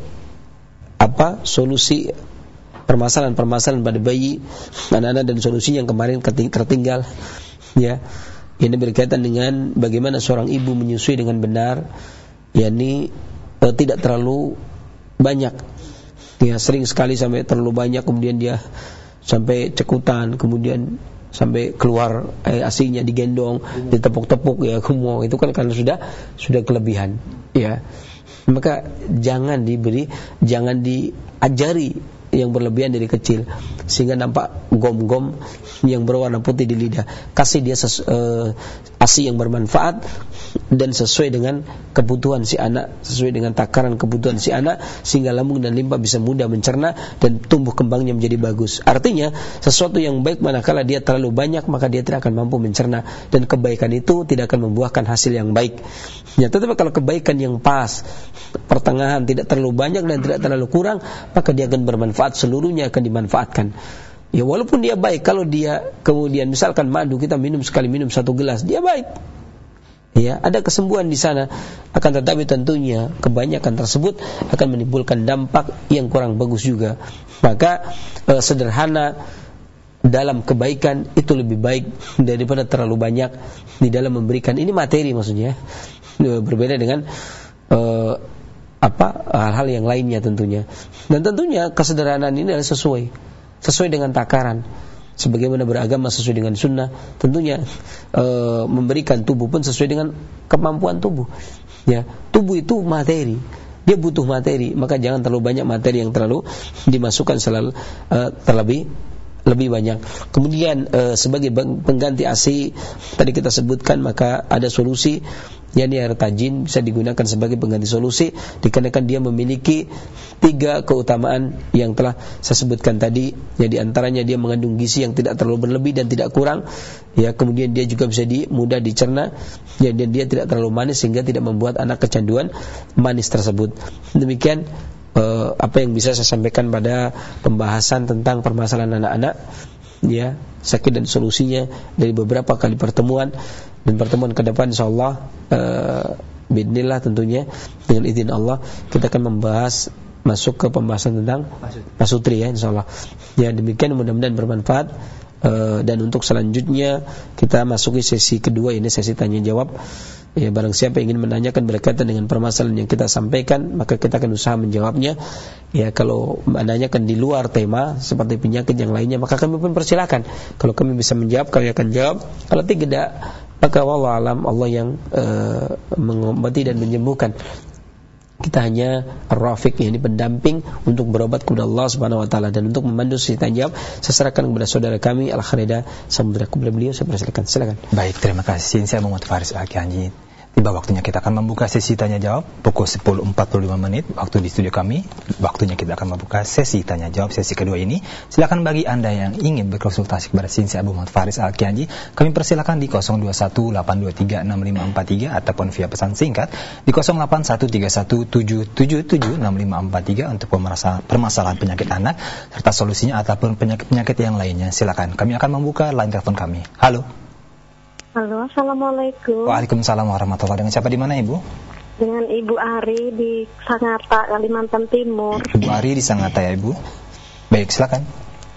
apa solusi permasalahan-permasalahan pada bayi, anak-anak, dan solusinya yang kemarin tertinggal. Ya, ini berkaitan dengan bagaimana seorang ibu menyusui dengan benar, yakni eh, tidak terlalu banyak. Ya, sering sekali sampai terlalu banyak, kemudian dia sampai cekutan, kemudian sampai keluar eh, asinya digendong, ditepuk-tepuk, ya kumau. Itu kan karena sudah sudah kelebihan. Ya, maka jangan diberi, jangan diajari yang berlebihan dari kecil sehingga nampak gom-gom yang berwarna putih di lidah. Kasih dia ses, uh, ASI yang bermanfaat dan sesuai dengan kebutuhan si anak, sesuai dengan takaran kebutuhan si anak, sehingga lambung dan limpa bisa mudah mencerna dan tumbuh kembangnya menjadi bagus. Artinya sesuatu yang baik manakala dia terlalu banyak, maka dia tidak akan mampu mencerna, dan kebaikan itu tidak akan membuahkan hasil yang baik. Ya, tetapi kalau kebaikan yang pas, pertengahan, tidak terlalu banyak dan tidak terlalu kurang, maka dia akan bermanfaat, seluruhnya akan dimanfaatkan. Ya, walaupun dia baik, kalau dia kemudian misalkan madu kita minum sekali minum satu gelas, dia baik. Ya, ada kesembuhan di sana. Akan tetapi tentunya kebanyakan tersebut akan menimbulkan dampak yang kurang bagus juga. Maka eh, sederhana dalam kebaikan itu lebih baik daripada terlalu banyak di dalam memberikan. Ini materi maksudnya, berbeda dengan eh, apa hal-hal yang lainnya tentunya. Dan tentunya kesederhanaan ini adalah sesuai sesuai dengan takaran, sebagaimana beragama sesuai dengan sunnah. Tentunya e, memberikan tubuh pun sesuai dengan kemampuan tubuh. Ya, tubuh itu materi, dia butuh materi, maka jangan terlalu banyak materi yang terlalu dimasukkan selalu e, terlebih lebih banyak. Kemudian e, sebagai pengganti A C tadi kita sebutkan, maka ada solusi, yakni air tajin bisa digunakan sebagai pengganti solusi dikarenakan dia memiliki tiga keutamaan yang telah saya sebutkan tadi. Ya, di antaranya dia mengandung gizi yang tidak terlalu berlebih dan tidak kurang. Ya, kemudian dia juga bisa di, mudah dicerna, ya, dan dia tidak terlalu manis sehingga tidak membuat anak kecanduan manis tersebut. Demikian Uh, apa yang bisa saya sampaikan pada pembahasan tentang permasalahan anak-anak, ya, sakit dan solusinya dari beberapa kali pertemuan. Dan pertemuan ke depan insyaallah uh, biidznillah tentunya dengan izin Allah kita akan membahas masuk ke pembahasan tentang pasutri, ya, insyaallah. Ya, demikian, mudah-mudahan bermanfaat. Uh, dan untuk selanjutnya kita masuki sesi kedua, ini sesi tanya jawab. Ya, barang siapa ingin menanyakan berkaitan dengan permasalahan yang kita sampaikan, maka kita akan usaha menjawabnya. Ya, kalau menanyakan di luar tema seperti penyakit yang lainnya, maka kami pun persilakan. Kalau kami bisa menjawab, kami akan jawab. Kalau tidak, maka wallahu alam, Allah yang uh, mengobati dan menyembuhkan. Kita hanya ar-rafiq, yakni pendamping untuk berobat kepada Allah Subhanahu wa taala. Dan untuk membantu sesi tanya jawab, saya serahkan kepada saudara kami Al-Kharida Samudra, kepada beliau saya persilakan. Silakan. Baik, terima kasih. Saya Muhammad Faris Al-Kianji. Tiba waktunya kita akan membuka sesi tanya jawab pukul sepuluh empat puluh lima menit waktu di studio kami. Waktunya kita akan membuka sesi tanya jawab sesi kedua ini. Silakan bagi Anda yang ingin berkonsultasi kepada Sinsi Abu Muhammad Faris Al-Kianji, kami persilakan di nol dua satu delapan dua tiga enam lima empat tiga ataupun via pesan singkat di nol delapan satu tiga satu tujuh tujuh tujuh enam lima empat tiga untuk permasalahan penyakit anak serta solusinya ataupun penyakit-penyakit yang lainnya. Silakan. Kami akan membuka line telepon kami. Halo. Halo, assalamualaikum. Waalaikumsalam warahmatullahi. Dengan siapa di mana, Ibu? Dengan Ibu Ari di Sangatta, Kalimantan Timur. Ibu Ari di Sangatta, ya, Ibu. Baik, silakan.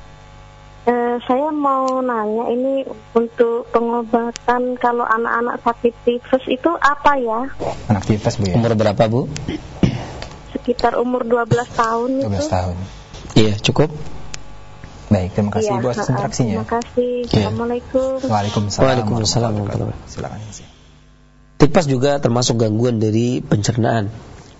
Eh, saya mau nanya, ini untuk pengobatan kalau anak-anak sakit tifus itu apa ya? Anak tifus, Bu, ya? Umur berapa, Bu? Sekitar umur dua belas tahun dua belas itu. tahun. Iya, cukup. Baik, terima kasih ya, Ibu atas interaksinya. Terima kasih. Assalamualaikum. Waalaikumsalam. Waalaikumsalam. Silakan. Tipes juga termasuk gangguan dari pencernaan,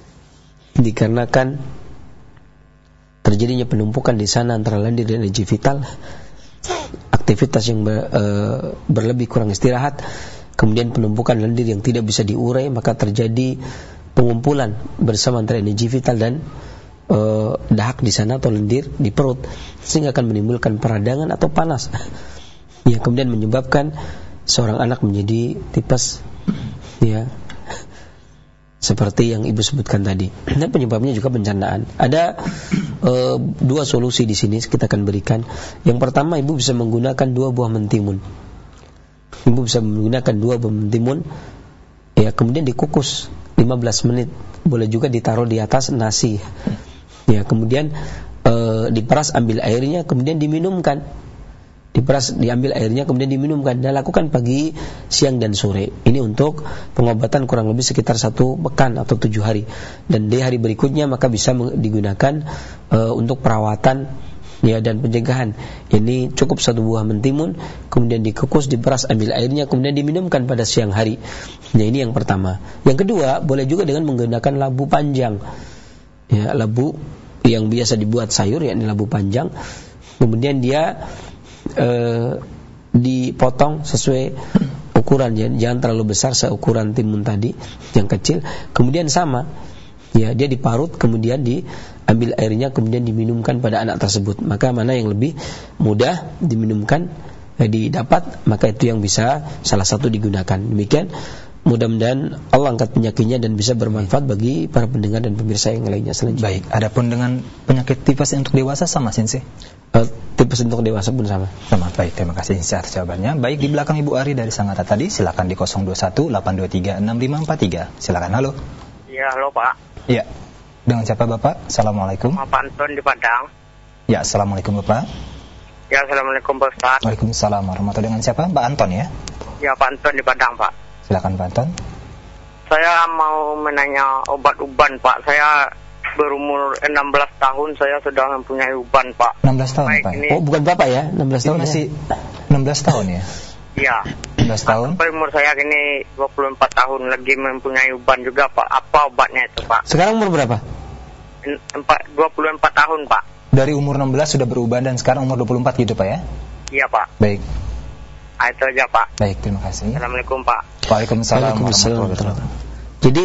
dikarenakan terjadinya penumpukan di sana antara lendir dan energi vital, aktivitas yang ber, e, berlebih kurang istirahat, kemudian penumpukan lendir yang tidak bisa diurai, maka terjadi pengumpulan bersama antara energi vital dan Uh, dahak di sana atau lendir di perut, sehingga akan menimbulkan peradangan atau panas, ya, kemudian menyebabkan seorang anak menjadi tipes, ya, seperti yang Ibu sebutkan tadi. Dan penyebabnya juga pencernaan. Ada uh, dua solusi di sini kita akan berikan. Yang pertama, Ibu bisa menggunakan dua buah mentimun. Ibu bisa menggunakan dua buah mentimun, ya, kemudian dikukus lima belas menit. Boleh juga ditaruh di atas nasi. Ya, kemudian e, diperas, ambil airnya, kemudian diminumkan. Diperas, diambil airnya, kemudian diminumkan. Dan lakukan pagi, siang, dan sore. Ini untuk pengobatan kurang lebih sekitar satu pekan atau tujuh hari. Dan di hari berikutnya maka bisa digunakan e, untuk perawatan, ya, dan pencegahan. Ini cukup satu buah mentimun, kemudian dikukus, diperas, ambil airnya, kemudian diminumkan pada siang hari. Nah, ini yang pertama. Yang kedua, boleh juga dengan menggunakan labu panjang. Ya, labu yang biasa dibuat sayur, yakni labu panjang, kemudian dia e, dipotong sesuai ukuran, ya, jangan terlalu besar seukuran timun tadi yang kecil, kemudian sama, ya, dia diparut, kemudian diambil airnya, kemudian diminumkan pada anak tersebut. Maka mana yang lebih mudah diminumkan, eh, didapat, maka itu yang bisa salah satu digunakan. Demikian, mudah-mudahan Allah angkat penyakitnya dan bisa bermanfaat bagi para pendengar dan pemirsa yang lainnya selanjutnya. Baik, adapun dengan penyakit tipes untuk dewasa sama, Sinsi? Uh, tipes untuk dewasa pun sama. Sama, baik, terima kasih Sinsi atas jawabannya. Baik, di belakang Ibu Ari dari Sangatta tadi, silakan di nol dua satu delapan dua tiga enam lima empat tiga. Silakan, halo. Ya, halo Pak. Iya, dengan siapa Bapak? Assalamualaikum. Pak Anton di Padang. Ya, Assalamualaikum Bapak. Ya, Assalamualaikum Pak Ustaz. Waalaikumsalam warahmatullahi. Dengan siapa? Pak Anton, ya? Ya, Pak Anton di Padang, Pak. Silakan Pak Anton. Saya mau menanya obat uban, Pak. Saya berumur enam belas tahun, saya sudah mempunyai uban, Pak. enam belas tahun, Baik, Pak. Ini... Oh, bukan Bapak ya? enam belas tahun masih enam belas tahun ya? Iya. enam belas tahun. Sampai umur saya kini dua puluh empat tahun, lagi mempunyai uban juga, Pak. Apa obatnya itu, Pak? Sekarang umur berapa? dua puluh empat tahun, Pak. Dari umur enam belas sudah berubah dan sekarang umur dua puluh empat gitu Pak ya? Iya Pak. Baik. Ah, itu aja Pak. Baik, terima kasih. Assalamualaikum Pak. Waalaikumsalam warahmatullahi wabarakatuh. Jadi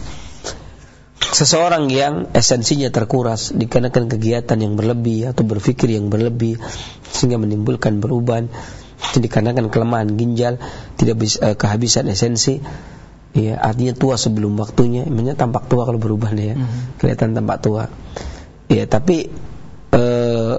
seseorang yang esensinya terkuras dikarenakan kegiatan yang berlebih atau berpikir yang berlebih sehingga menimbulkan perubahan, dikarenakan kelemahan ginjal, tidak bisa uh, kehabisan esensi, ya artinya tua sebelum waktunya. Emangnya tampak tua kalau berubah ya, mm-hmm. kelihatan tampak tua. Ya, tapi uh,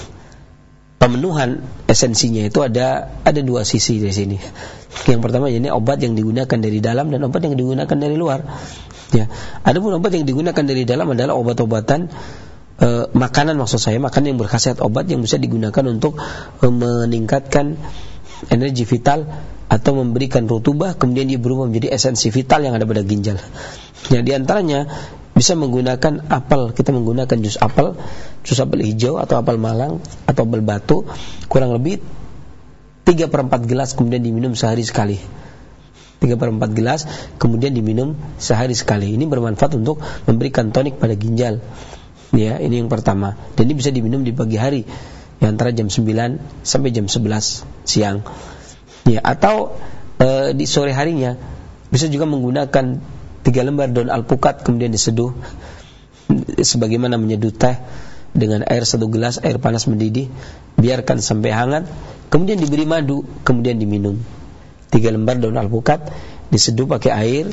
pemenuhan esensinya itu ada ada dua sisi di sini. Yang pertama ini obat yang digunakan dari dalam dan obat yang digunakan dari luar. Ya, adapun obat yang digunakan dari dalam adalah obat-obatan e, makanan, maksud saya makanan yang berkhasiat obat yang bisa digunakan untuk e, meningkatkan energi vital atau memberikan rutubah, kemudian dia berubah menjadi esensi vital yang ada pada ginjal. Ya, di antaranya bisa menggunakan apel, kita menggunakan jus apel, jus apel hijau atau apel malang atau apel batu, kurang lebih tiga per empat gelas kemudian diminum sehari sekali. tiga per empat gelas kemudian diminum sehari sekali. Ini bermanfaat untuk memberikan tonik pada ginjal. Ya, ini yang pertama. Dan ini bisa diminum di pagi hari, ya, antara jam sembilan sampai jam sebelas siang. Ya, atau e, di sore harinya bisa juga menggunakan tiga lembar daun alpukat kemudian diseduh sebagaimana menyeduh teh dengan air satu gelas air panas mendidih, biarkan sampai hangat, kemudian diberi madu, kemudian diminum. Tiga lembar daun alpukat diseduh pakai air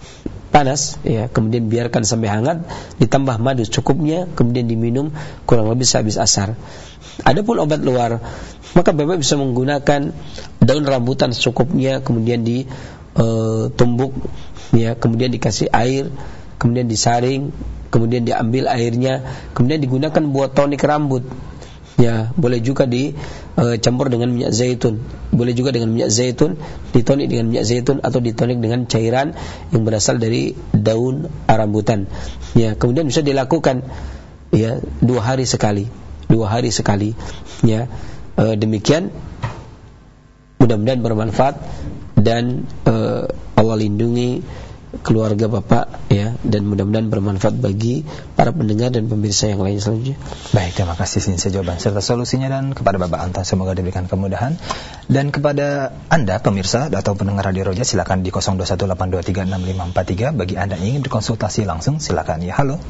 panas, ya, kemudian biarkan sampai hangat, ditambah madu cukupnya, kemudian diminum kurang lebih sehabis asar. Adapun obat luar, maka Bapak bisa menggunakan daun rambutan secukupnya, kemudian ditumbuk, ya, kemudian dikasih air, kemudian disaring, kemudian diambil airnya, kemudian digunakan buat tonik rambut. Ya, boleh juga dicampur e, dengan minyak zaitun. Boleh juga dengan minyak zaitun, ditonik dengan minyak zaitun atau ditonik dengan cairan yang berasal dari daun rambutan. Ya, kemudian bisa dilakukan ya dua hari sekali. Dua hari sekali. Ya, e, demikian mudah-mudahan bermanfaat dan e, Allah lindungi keluarga Bapak, ya, dan mudah-mudahan bermanfaat bagi para pendengar dan pemirsa yang lain selanjutnya. Baik, terima kasih Sinsa jawaban serta solusinya, dan kepada Bapak Anta semoga diberikan kemudahan. Dan kepada Anda pemirsa atau pendengar Radio Roja, silakan di nol dua satu delapan dua tiga enam lima empat tiga. Bagi Anda yang ingin berkonsultasi langsung, silakan ya. Halo.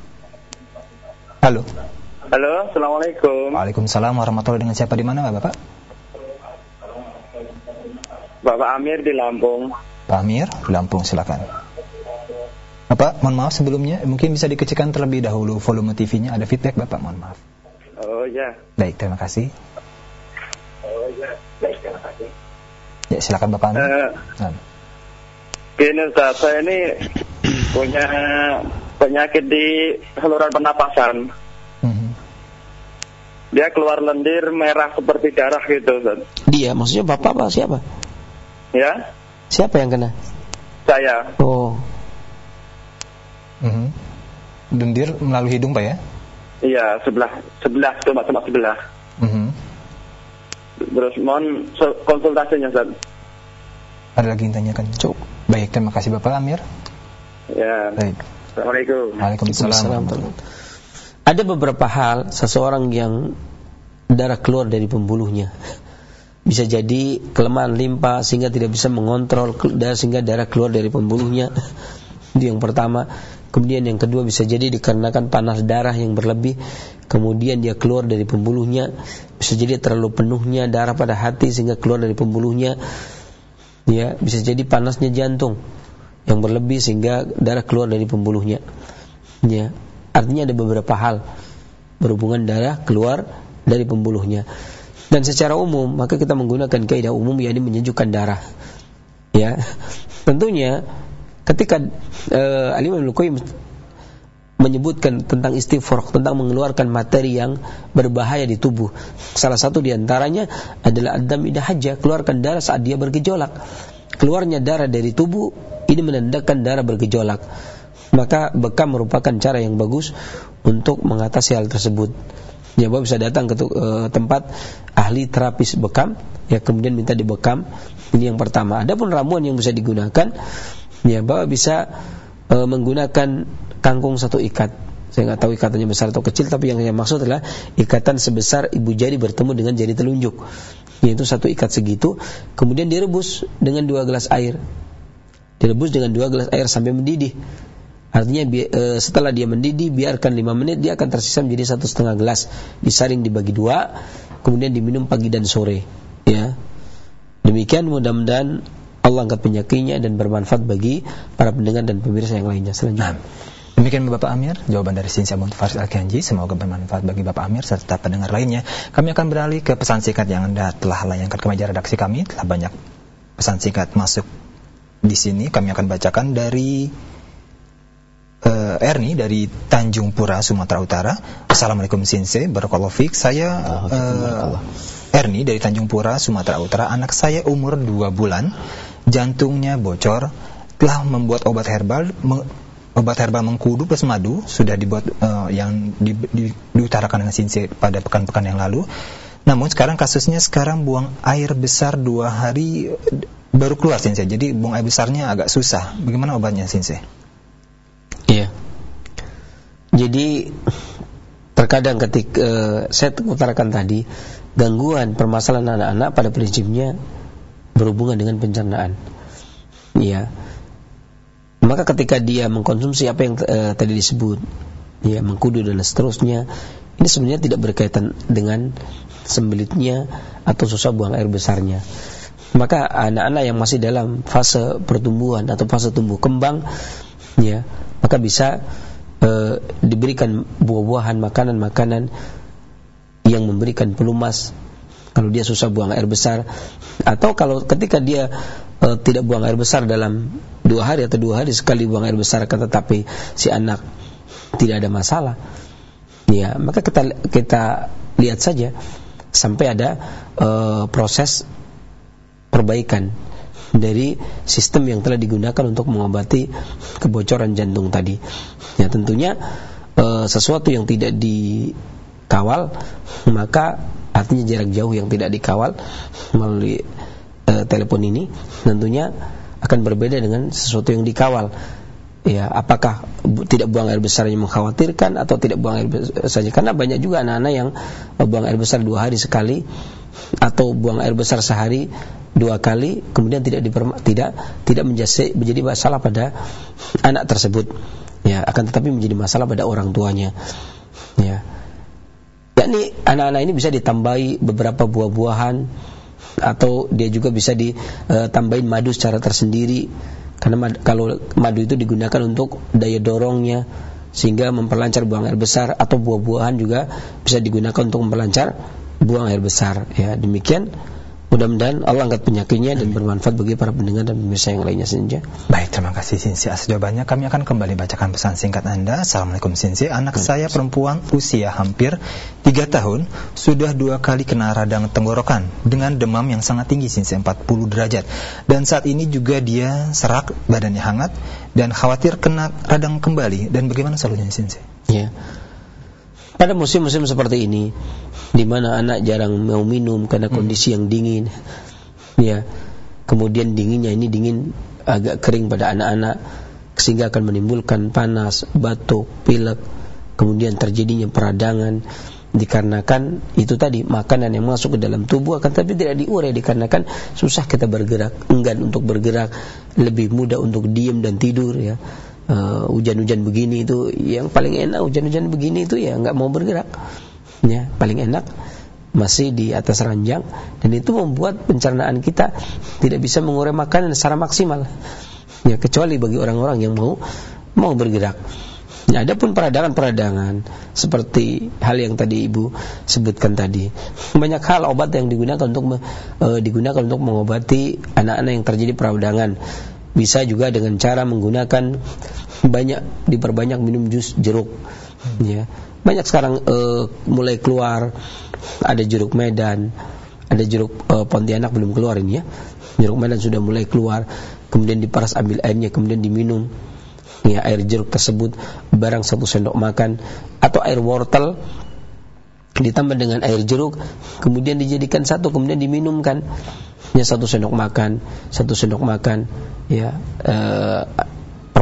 Halo. Halo, Assalamualaikum. Waalaikumsalam warahmatullahi. Dengan siapa di mana Bapak? Bapak Amir di Lampung. Pak Amir, Lampung, silakan. Bapak, mohon maaf sebelumnya, mungkin bisa dikecilkan terlebih dahulu volume T V-nya, ada feedback Bapak, mohon maaf. Oh ya. Baik, terima kasih. Oh ya, baik, terima kasih. Ya, silakan Bapak Amir. Uh, nah. Gini Ustaz, saya ini punya penyakit di saluran pernapasan. Uh-huh. Dia keluar lendir merah seperti darah gitu Ustaz. Dia, maksudnya Bapak apa siapa? Ya. Siapa yang kena? Saya. Oh. Mm-hmm. Lendir melalui hidung Pak ya? Iya, sebelah sebelah cuma cuma sebelah. Mm-hmm. Terus mohon konsultasinya Ustaz. Ada lagi yang tanyakan? Cuk. Baik, terima kasih Bapak Amir. Ya. Baik. Assalamualaikum. Waalaikumsalam. Ada beberapa hal seseorang yang darah keluar dari pembuluhnya. Bisa jadi kelemahan limpa sehingga tidak bisa mengontrol darah, sehingga darah keluar dari pembuluhnya. Itu yang pertama. Kemudian yang kedua bisa jadi dikarenakan panas darah yang berlebih, kemudian dia keluar dari pembuluhnya. Bisa jadi terlalu penuhnya darah pada hati sehingga keluar dari pembuluhnya. Ya, bisa jadi panasnya jantung yang berlebih sehingga darah keluar dari pembuluhnya. Ya, artinya ada beberapa hal berhubungan darah keluar dari pembuluhnya. Dan secara umum maka kita menggunakan kaidah umum, yakni menyejukkan darah. Ya, tentunya ketika uh, Al-Imam Al-Qayyim menyebutkan tentang istighfar, tentang mengeluarkan materi yang berbahaya di tubuh, salah satu diantaranya adalah ad-dam idha hajjah, keluarkan darah saat dia bergejolak. Keluarnya darah dari tubuh ini menandakan darah bergejolak. Maka bekam merupakan cara yang bagus untuk mengatasi hal tersebut. Ya, Bapak bisa datang ke uh, tempat ahli terapis bekam, ya, kemudian minta dibekam. Ini yang pertama. Adapun ramuan yang bisa digunakan, ya, Bapak bisa uh, menggunakan kangkung satu ikat, Saya nggak tahu ikatannya besar atau kecil, tapi yang saya maksud adalah ikatan sebesar ibu jari bertemu dengan jari telunjuk, yaitu satu ikat segitu. Kemudian direbus dengan dua gelas air, direbus dengan dua gelas air sampai mendidih. Artinya e, setelah dia mendidih, biarkan lima menit, dia akan tersisa menjadi satu setengah gelas. Disaring dibagi dua, kemudian diminum pagi dan sore. Ya, demikian. Mudah-mudahan Allah angkat penyakitnya dan bermanfaat bagi para pendengar dan pemirsa yang lainnya. Selanjutnya. Demikian Bapak Amir, jawaban dari Sinsi Abdul Faris Al-Kianji. Semoga bermanfaat bagi Bapak Amir serta pendengar lainnya. Kami akan beralih ke pesan singkat yang Anda telah layangkan ke meja redaksi kami. Telah banyak pesan singkat masuk di sini. Kami akan bacakan dari uh, Erni dari Tanjung Pura, Sumatera Utara. Assalamualaikum Sinsi, barakallahu fiik. Saya uh, Erni dari Tanjung Pura, Sumatera Utara. Anak saya umur dua bulan, jantungnya bocor, telah membuat obat herbal me- Obat herbal mengkudu plus madu sudah dibuat uh, yang di, di, diutarakan dengan Sinsi pada pekan-pekan yang lalu. Namun sekarang kasusnya sekarang buang air besar dua hari baru keluar Sinsi. Jadi buang air besarnya agak susah. Bagaimana obatnya Sinsi? Iya. Jadi terkadang ketika uh, saya utarakan tadi, gangguan permasalahan anak-anak pada prinsipnya berhubungan dengan pencernaan. Iya. Maka ketika dia mengkonsumsi apa yang uh, tadi disebut, ya, mengkudu dan seterusnya, ini sebenarnya tidak berkaitan dengan sembelitnya atau susah buang air besarnya. Maka anak-anak yang masih dalam fase pertumbuhan atau fase tumbuh kembang, ya, maka bisa uh, diberikan buah-buahan, makanan-makanan yang memberikan pelumas kalau dia susah buang air besar, atau kalau ketika dia uh, tidak buang air besar dalam dua hari atau dua hari sekali buang air besar, tetapi si anak tidak ada masalah, ya, maka kita kita lihat saja sampai ada uh, proses perbaikan dari sistem yang telah digunakan untuk mengobati kebocoran jantung tadi. Ya, tentunya uh, sesuatu yang tidak dikawal, maka artinya jarak jauh yang tidak dikawal melalui uh, telepon ini tentunya akan berbeda dengan sesuatu yang dikawal. Ya, apakah bu, tidak buang air besarnya mengkhawatirkan atau tidak buang air besarnya? Karena banyak juga anak-anak yang uh, buang air besar dua hari sekali atau buang air besar sehari dua kali, kemudian tidak diperma, tidak tidak menjadi menjadi masalah pada anak tersebut. Ya, akan tetapi menjadi masalah pada orang tuanya. Ya. Yakni anak-anak ini bisa ditambahi beberapa buah-buahan, atau dia juga bisa ditambahin madu secara tersendiri, karena mad, kalau madu itu digunakan untuk daya dorongnya sehingga memperlancar buang air besar, atau buah-buahan juga bisa digunakan untuk memperlancar buang air besar. Ya, demikian. Mudah-mudahan Allah angkat penyakitnya dan bermanfaat bagi para pendengar dan pemirsa yang lainnya saja. Baik, terima kasih Sinsi atas jawabannya. Kami akan kembali bacakan pesan singkat Anda. Assalamualaikum Sinsi. Anak saya perempuan usia hampir tiga tahun sudah dua kali kena radang tenggorokan dengan demam yang sangat tinggi Sinsi, empat puluh derajat. Dan saat ini juga dia serak, badannya hangat dan khawatir kena radang kembali. Dan bagaimana solusinya Sinsi? Ya. Pada musim-musim seperti ini, di mana anak jarang mau minum karena kondisi yang dingin, ya, kemudian dinginnya ini dingin agak kering pada anak-anak, sehingga akan menimbulkan panas, batuk, pilek, kemudian terjadinya peradangan, dikarenakan itu tadi makanan yang masuk ke dalam tubuh akan tapi tidak diurai, dikarenakan susah kita bergerak, enggan untuk bergerak, lebih mudah untuk diam dan tidur. Ya, uh, hujan-hujan begini itu yang paling enak, hujan-hujan begini itu ya nggak mau bergerak. Ya, paling enak masih di atas ranjang, dan itu membuat pencernaan kita tidak bisa mengurai makanan secara maksimal. Ya, kecuali bagi orang-orang yang mau mau bergerak. Ya, adapun peradangan-peradangan seperti hal yang tadi Ibu sebutkan tadi, banyak hal obat yang digunakan untuk uh, digunakan untuk mengobati anak-anak yang terjadi peradangan. Bisa juga dengan cara menggunakan banyak diperbanyak minum jus jeruk. Ya. Banyak sekarang uh, mulai keluar, ada jeruk Medan, ada jeruk uh, Pontianak belum keluar ini ya. Jeruk Medan sudah mulai keluar, kemudian diperas, ambil airnya, kemudian diminum. Ya, air jeruk tersebut barang satu sendok makan, atau air wortel ditambah dengan air jeruk, kemudian dijadikan satu, kemudian diminumkan. Ya, satu sendok makan, satu sendok makan, ya, uh, per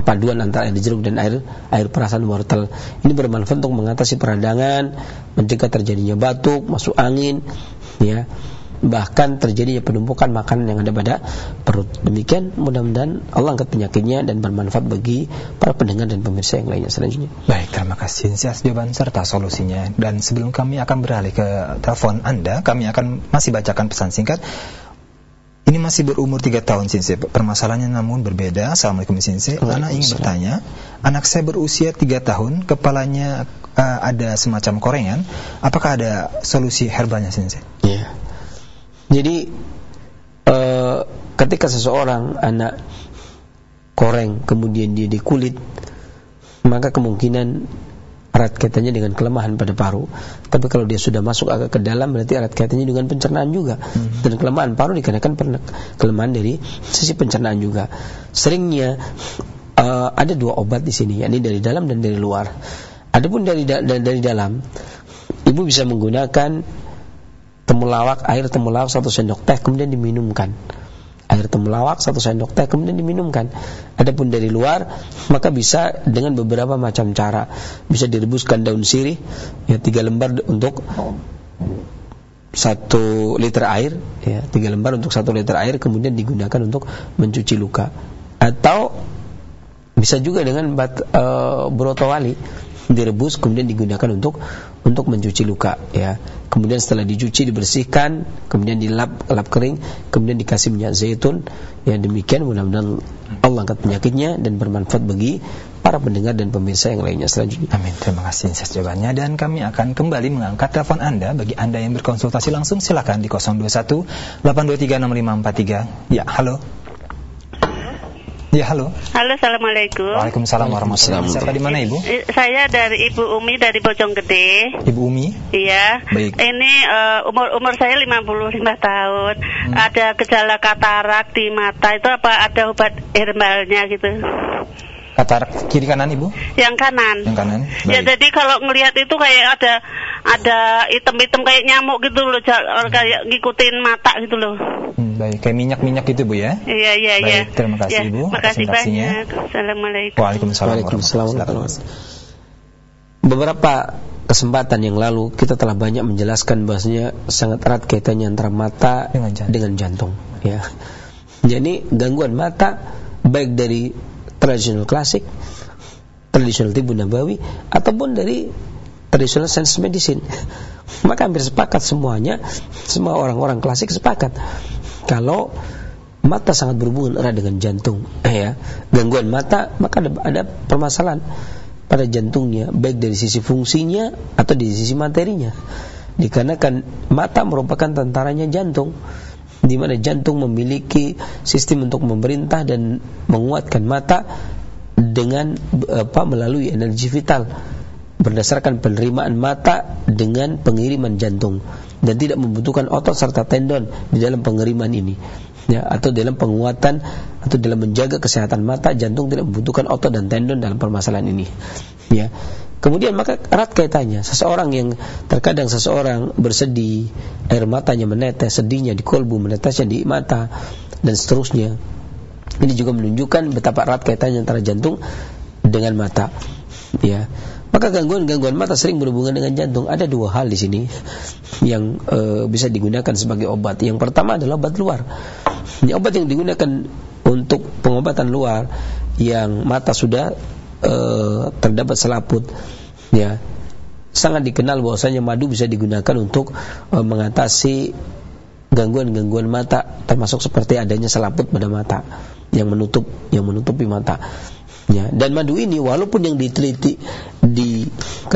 perpaduan antara air jeruk dan air air perasan wortel. Ini bermanfaat untuk mengatasi peradangan, mencegah terjadinya batuk, masuk angin, ya, bahkan terjadinya penumpukan makanan yang ada pada perut. Demikian, mudah-mudahan Allah angkat penyakitnya dan bermanfaat bagi para pendengar dan pemirsa yang lainnya selanjutnya. Baik, terima kasih atas jawaban serta solusinya. Dan sebelum kami akan beralih ke telepon Anda, kami akan masih bacakan pesan singkat. Ini masih berumur tiga tahun, Sinse. Permasalahannya namun berbeda. Assalamualaikum, Sinse. Anak ingin bertanya, anak saya berusia tiga tahun, kepalanya uh, ada semacam korengan. Apakah ada solusi herbalnya, Sinse? Ya. Jadi uh, ketika seseorang anak koreng kemudian dia di kulit, maka kemungkinan erat kaitannya dengan kelemahan pada paru. Tapi kalau dia sudah masuk agak ke dalam, berarti erat kaitannya dengan pencernaan juga. hmm. Dan kelemahan paru dikarenakan kelemahan dari sisi pencernaan juga. Seringnya uh, ada dua obat di sini, yakni dari dalam dan dari luar. Adapun dari da- dari dalam, ibu bisa menggunakan temulawak, air temulawak satu sendok teh kemudian diminumkan. Air temulawak satu sendok teh kemudian diminumkan. Adapun dari luar, maka bisa dengan beberapa macam cara. Bisa direbuskan daun sirih, ya, tiga lembar untuk satu liter air, ya, tiga lembar untuk satu liter air kemudian digunakan untuk mencuci luka. Atau bisa juga dengan bat, e, brotowali, direbus kemudian digunakan untuk untuk mencuci luka, ya. Kemudian setelah dicuci dibersihkan, kemudian dilap lap kering, kemudian dikasih minyak zaitun. Ya, demikian mudah-mudahan Allah angkat penyakitnya dan bermanfaat bagi para pendengar dan pemirsa yang lainnya selanjutnya. Amin. Terima kasih atas jawabannya, dan kami akan kembali mengangkat telepon Anda. Bagi Anda yang berkonsultasi langsung silakan di nol dua satu delapan dua tiga enam lima empat tiga. Ya, halo. Ya, halo. Halo, assalamualaikum. Waalaikumsalam warahmatullahi wabarakatuh. Siapa di mana, Ibu? Saya dari Ibu Umi dari Bojonggede. Ibu Umi? Iya. Baik. Ini uh, umur umur saya lima puluh lima tahun. Hmm. Ada gejala katarak di mata, itu apa ada obat herbalnya gitu? Katarak kiri kanan, Ibu? Yang kanan. Yang kanan. Baik. Ya, jadi kalau ngelihat itu kayak ada ada item-item kayak nyamuk gitu loh, kayak ngikutin mata gitu loh. Hmm, baik, kayak minyak-minyak gitu, Bu, ya? Iya, iya, iya. Baik, terima kasih, ya, Ibu. Terima kasih banyak. Assalamualaikum. Waalaikumsalam. Waalaikumsalam. Beberapa kesempatan yang lalu kita telah banyak menjelaskan bahwasanya sangat erat kaitannya antara mata dengan jantung, dengan jantung, ya. Jadi gangguan mata baik dari tradisional klasik, tradisional tibu nabawi, ataupun dari tradisional sains medicine, maka hampir sepakat semuanya, semua orang-orang klasik sepakat kalau mata sangat berhubungan erat dengan jantung, ya. Gangguan mata maka ada, ada permasalahan pada jantungnya, baik dari sisi fungsinya atau dari sisi materinya. Dikarenakan mata merupakan tentaranya jantung, di mana jantung memiliki sistem untuk memerintah dan menguatkan mata dengan apa melalui energi vital berdasarkan penerimaan mata dengan pengiriman jantung, dan tidak membutuhkan otot serta tendon di dalam pengiriman ini, ya, atau dalam penguatan atau dalam menjaga kesehatan mata. Jantung tidak membutuhkan otot dan tendon dalam permasalahan ini, ya. Kemudian maka erat kaitannya seseorang yang terkadang seseorang bersedih, air matanya menetes, sedihnya di kolbu, menetesnya di mata, dan seterusnya. Ini juga menunjukkan betapa erat kaitannya antara jantung dengan mata, ya. Maka gangguan-gangguan mata sering berhubungan dengan jantung. Ada dua hal di sini yang e, bisa digunakan sebagai obat. Yang pertama adalah obat luar. Ini obat yang digunakan untuk pengobatan luar yang mata sudah e, terdapat selaput, ya. Sangat dikenal bahwasanya madu bisa digunakan untuk e, mengatasi gangguan-gangguan mata, termasuk seperti adanya selaput pada mata yang menutup yang menutupi mata. Ya, dan madu ini walaupun yang diteliti di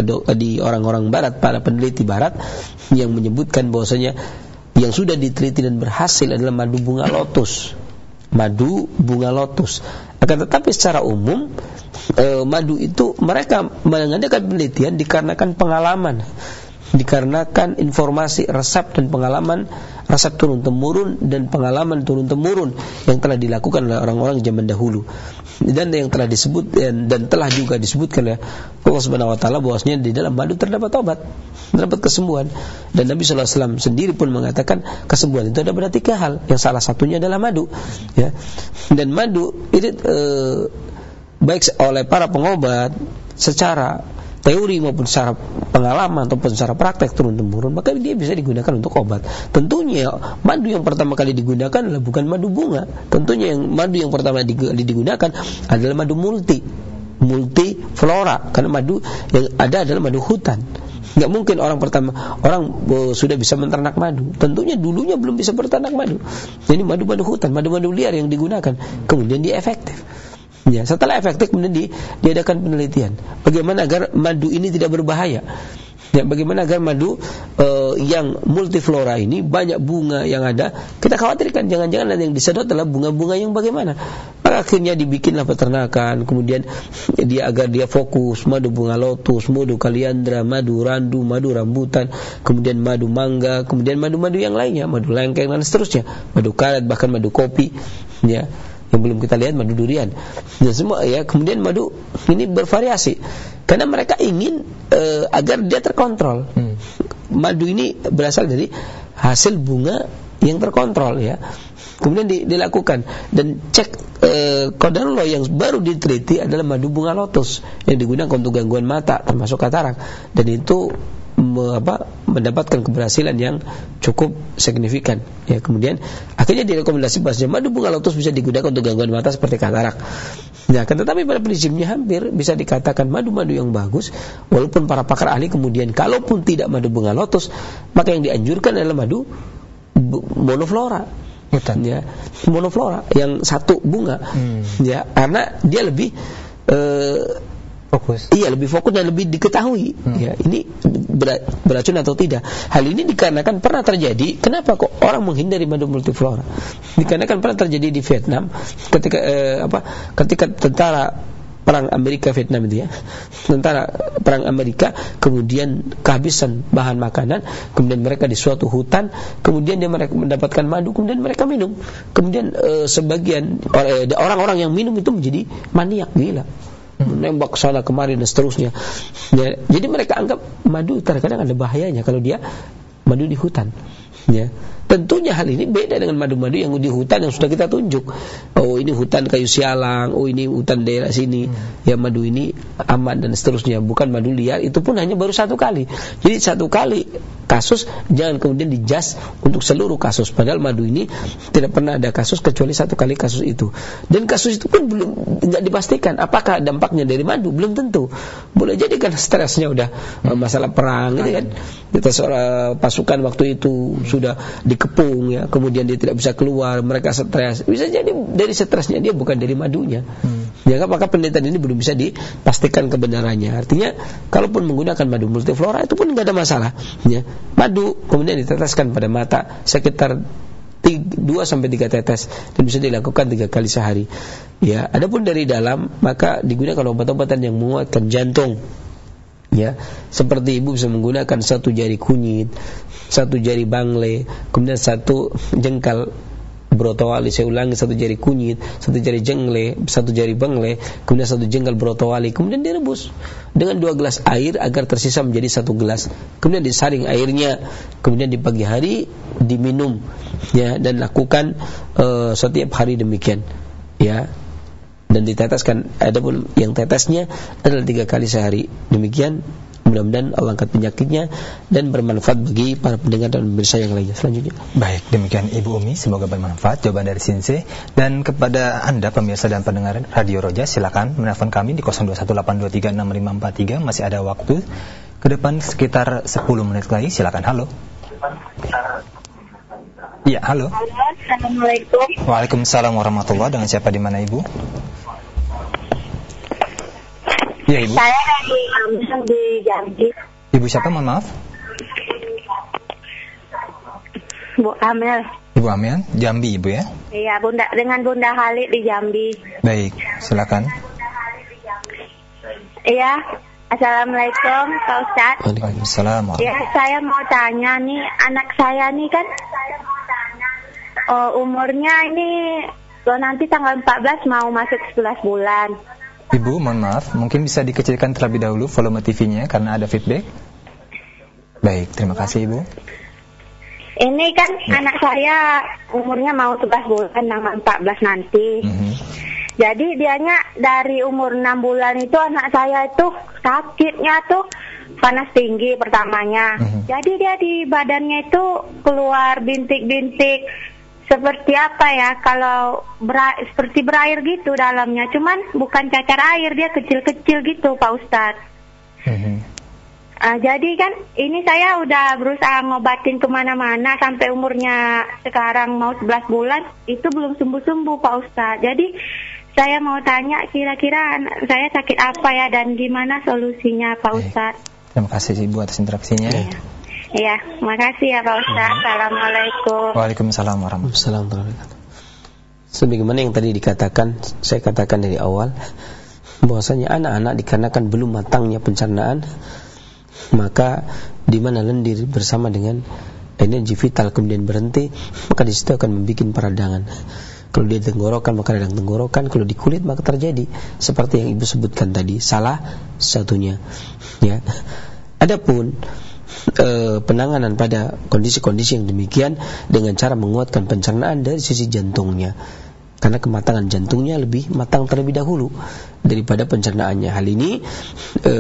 di orang-orang barat, para peneliti barat yang menyebutkan bahwasanya yang sudah diteliti dan berhasil adalah madu bunga lotus. Madu bunga lotus. Akan tetapi secara umum eh, madu itu mereka mengadakan penelitian dikarenakan pengalaman, dikarenakan informasi, resep dan pengalaman, resep turun temurun dan pengalaman turun temurun yang telah dilakukan oleh orang-orang zaman dahulu, dan yang telah disebut dan, dan telah juga disebutkan oleh Allah Subhanahu wa taala bahwasanya di dalam madu terdapat obat, terdapat kesembuhan. Dan Nabi sallallahu alaihi wasallam sendiri pun mengatakan kesembuhan itu ada pada tiga hal, yang salah satunya adalah madu, ya. Dan madu ini eh, baik oleh para pengobat secara teori maupun secara pengalaman ataupun secara praktek turun-temurun, maka dia bisa digunakan untuk obat. Tentunya madu yang pertama kali digunakan adalah bukan madu bunga. Tentunya yang madu yang pertama digunakan adalah madu multi, multi flora, karena madu yang ada adalah madu hutan. Nggak mungkin orang pertama orang uh, sudah bisa menternak madu. Tentunya dulunya belum bisa berternak madu. Jadi madu-madu hutan, madu-madu liar yang digunakan, kemudian dia efektif. Ya, setelah efektif kemudian di, diadakan penelitian bagaimana agar madu ini tidak berbahaya. Ya, bagaimana agar madu uh, yang multiflora ini banyak bunga yang ada, kita khawatirkan jangan-jangan yang disedot adalah bunga-bunga yang bagaimana. Maka akhirnya dibikinlah peternakan, kemudian dia agar dia fokus madu bunga lotus, madu kaliandra, madu randu, madu rambutan, kemudian madu mangga, kemudian madu-madu yang lainnya, madu lengkeng dan seterusnya, madu karet, bahkan madu kopi, ya. Yang belum kita lihat madu durian. Ya semua ya, kemudian madu ini bervariasi karena mereka ingin uh, agar dia terkontrol. Hmm. Madu ini berasal dari hasil bunga yang terkontrol ya. Kemudian di, dilakukan dan cek uh, kodarullah yang baru diteliti adalah madu bunga lotus yang digunakan untuk gangguan mata termasuk katarak, dan itu me, apa, mendapatkan keberhasilan yang cukup signifikan ya. Kemudian akhirnya direkomendasi bahwasanya madu bunga lotus bisa digunakan untuk gangguan mata seperti katarak. Nah, kan tetapi pada prinsipnya hampir bisa dikatakan madu-madu yang bagus, walaupun para pakar ahli kemudian kalaupun tidak madu bunga lotus, maka yang dianjurkan adalah madu monoflora. Hutan ya, monoflora yang satu bunga. Hmm. Ya, karena dia lebih uh, fokus. Iya, lebih fokus dan lebih diketahui. Hmm. Ya, ini ber, beracun atau tidak. Hal ini dikarenakan pernah terjadi. Kenapa kok orang menghindari madu multiflora? Dikarenakan pernah terjadi di Vietnam ketika eh, apa? Ketika tentara perang Amerika Vietnam itu ya. Tentara perang Amerika kemudian kehabisan bahan makanan, kemudian mereka di suatu hutan, kemudian dia mereka mendapatkan madu, kemudian mereka minum. Kemudian eh, sebagian eh, orang-orang yang minum itu menjadi maniak gila. Menembak sana kemari dan seterusnya ya, jadi mereka anggap madu terkadang ada bahayanya kalau dia madu di hutan ya. Tentunya hal ini beda dengan madu-madu yang di hutan yang sudah kita tunjuk. Oh, ini hutan kayu sialang, oh ini hutan daerah sini hmm. ya, madu ini aman dan seterusnya, bukan madu liar. Itu pun hanya baru satu kali. Jadi satu kali kasus, jangan kemudian dijas untuk seluruh kasus. Padahal madu ini tidak pernah ada kasus kecuali satu kali kasus itu. Dan kasus itu pun belum tidak dipastikan apakah dampaknya dari madu, belum tentu. Boleh jadi kan stresnya udah hmm. masalah perang gitu kan. Kita seorang pasukan waktu itu sudah dikepung ya, kemudian dia tidak bisa keluar, mereka stres. Bisa jadi dari stresnya dia, bukan dari madunya. Hmm. Ya, maka penelitian ini belum bisa dipastikan kebenarannya. Artinya kalaupun menggunakan madu multiflora itu pun enggak ada masalah ya. Madu kemudian diteteskan pada mata sekitar dua sampai tiga tetes dan bisa dilakukan tiga kali sehari. Ya, adapun dari dalam maka digunakan obat-obatan yang menguatkan jantung. Ya, seperti ibu bisa menggunakan satu jari kunyit, satu jari bangle, kemudian satu jengkal brotowali. Saya ulangi, satu jari kunyit, satu jari jengle, satu jari bangle, kemudian satu jengkal brotowali, kemudian direbus dengan dua gelas air agar tersisa menjadi satu gelas. Kemudian disaring airnya, kemudian di pagi hari diminum ya, dan lakukan uh, setiap hari demikian ya. Dan diteteskan, adapun yang tetesnya adalah tiga kali sehari. Demikian, mudah-mudahan Allah angkat penyakitnya dan bermanfaat bagi para pendengar dan pemirsa yang lainnya. Selanjutnya, baik, demikian Ibu Umi, semoga bermanfaat jawaban dari Sinse. Dan kepada Anda pemirsa dan pendengar Radio Roja, silakan menelpon kami di nol dua satu delapan dua tiga enam lima empat tiga. Masih ada waktu ke depan sekitar sepuluh menit lagi. Silakan. Halo. Iya, halo. Halo, Assalamualaikum. Waalaikumsalam warahmatullahi. Dengan siapa, di mana Ibu? Iya, Ibu. Saya dari Amel di Jambi. Ibu siapa, mohon maaf? Bu Amel. Ibu Amel, Jambi Ibu ya? Iya, Bunda, dengan Bunda Halid di Jambi. Baik, silakan. Iya, Assalamualaikum Pak Ustadz. Waalaikumsalam. Ya, saya mau tanya nih, anak saya nih kan oh, umurnya ini oh, nanti tanggal empat belas mau masuk sebelas bulan. Ibu, mohon maaf, mungkin bisa dikecilkan terlebih dahulu volume T V-nya karena ada feedback. Baik, terima kasih Ibu. Ini kan ya. Anak saya umurnya mau sebelas bulan, tanggal empat belas nanti. Mm-hmm. Jadi dianya dari umur enam bulan itu anak saya itu sakitnya tuh panas tinggi pertamanya. Mm-hmm. Jadi dia di badannya itu keluar bintik-bintik seperti apa ya, kalau ber- seperti berair gitu dalamnya. Cuman bukan cacar air, dia kecil-kecil gitu Pak Ustadz. Mm-hmm. Uh, jadi kan ini saya udah berusaha ngobatin kemana-mana sampai umurnya sekarang mau sebelas bulan, itu belum sembuh-sembuh Pak Ustadz. Jadi saya mau tanya kira-kira anak saya sakit apa ya dan gimana solusinya Pak Ustadz. Terima kasih Ibu atas interaksinya. Iya, ya, makasih ya Pak Ustadz. Assalamualaikum. Waalaikumsalam warahmatullahi wabarakatuh. Sebagaimana yang tadi dikatakan, saya katakan dari awal, bahwasanya anak-anak dikarenakan belum matangnya pencernaan, maka di mana lendir bersama dengan energi vital kemudian berhenti, maka di situ akan membuat peradangan. Kalau dia tenggorokan maka radang tenggorokan, kalau di kulit maka terjadi seperti yang Ibu sebutkan tadi, salah satunya. Ya. Adapun e, penanganan pada kondisi-kondisi yang demikian dengan cara menguatkan pencernaan dari sisi jantungnya. Karena kematangan jantungnya lebih matang terlebih dahulu daripada pencernaannya. Hal ini e,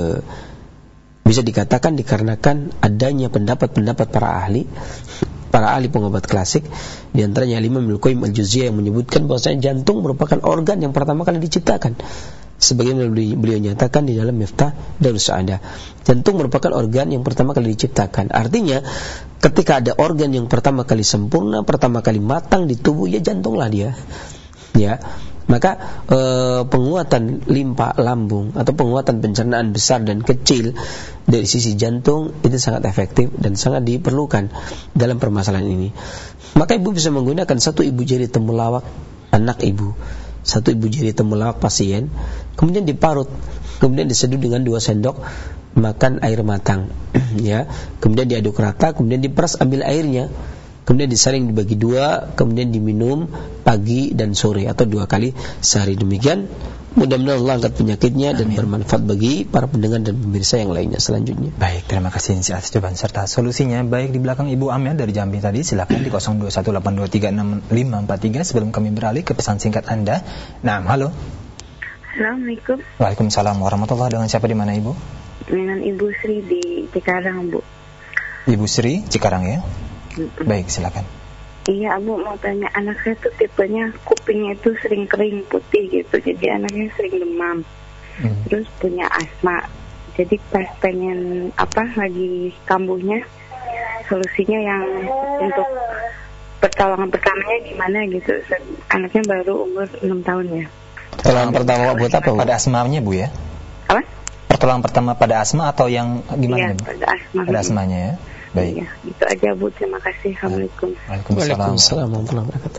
bisa dikatakan dikarenakan adanya pendapat-pendapat para ahli para ahli pengobat klasik, di antaranya Imam Ibnu Qayyim Al-Jauziyah yang menyebutkan bahwasanya jantung merupakan organ yang pertama kali diciptakan. Sebagaimana beliau nyatakan di dalam Miftah Darus Sa'adah, jantung merupakan organ yang pertama kali diciptakan. Artinya ketika ada organ yang pertama kali sempurna, pertama kali matang di tubuh, ya jantunglah dia. Ya. Maka e, penguatan limpa lambung atau penguatan pencernaan besar dan kecil dari sisi jantung itu sangat efektif dan sangat diperlukan dalam permasalahan ini. Maka ibu bisa menggunakan satu ibu jari temulawak anak ibu, satu ibu jari temulawak pasien, kemudian diparut, kemudian diseduh dengan dua sendok makan air matang, ya, kemudian diaduk rata, kemudian diperas ambil airnya. Kemudian disaring dibagi dua, kemudian diminum pagi dan sore atau dua kali sehari. Demikian, mudah-mudahan Allah angkat penyakitnya. Amin. Dan bermanfaat bagi para pendengar dan pemirsa yang lainnya selanjutnya. Baik, terima kasih atas jawaban serta solusinya. Baik, di belakang Ibu Amel dari Jambi tadi, silakan di nol dua satu delapan dua tiga enam lima empat tiga sebelum kami beralih ke pesan singkat Anda. Nah, halo. Assalamualaikum. Waalaikumsalam warahmatullahi wabarakatuh. Dengan siapa di mana Ibu? Dengan Ibu Sri di Cikarang, Bu. Ibu Sri, Cikarang ya? Baik, silakan. Iya, Bu mau tanya, anak saya tuh tipenya kupingnya itu sering kering putih gitu, jadi anaknya sering demam, hmm. terus punya asma. Jadi pas pengen apa lagi kambuhnya, solusinya yang untuk pertolongan pertamanya gimana gitu? Anaknya baru umur enam tahun ya. Pertolongan pertama buat apa? Pada asmanya Bu ya? Apa? Pertolongan pertama pada asma atau yang gimana? Iya, Bu? pada asma. Pada asmanya ya. Baik. Ya, itu aja Bu, terima kasih. Assalamualaikum. Waalaikumsalam warahmatullahi wabarakatuh.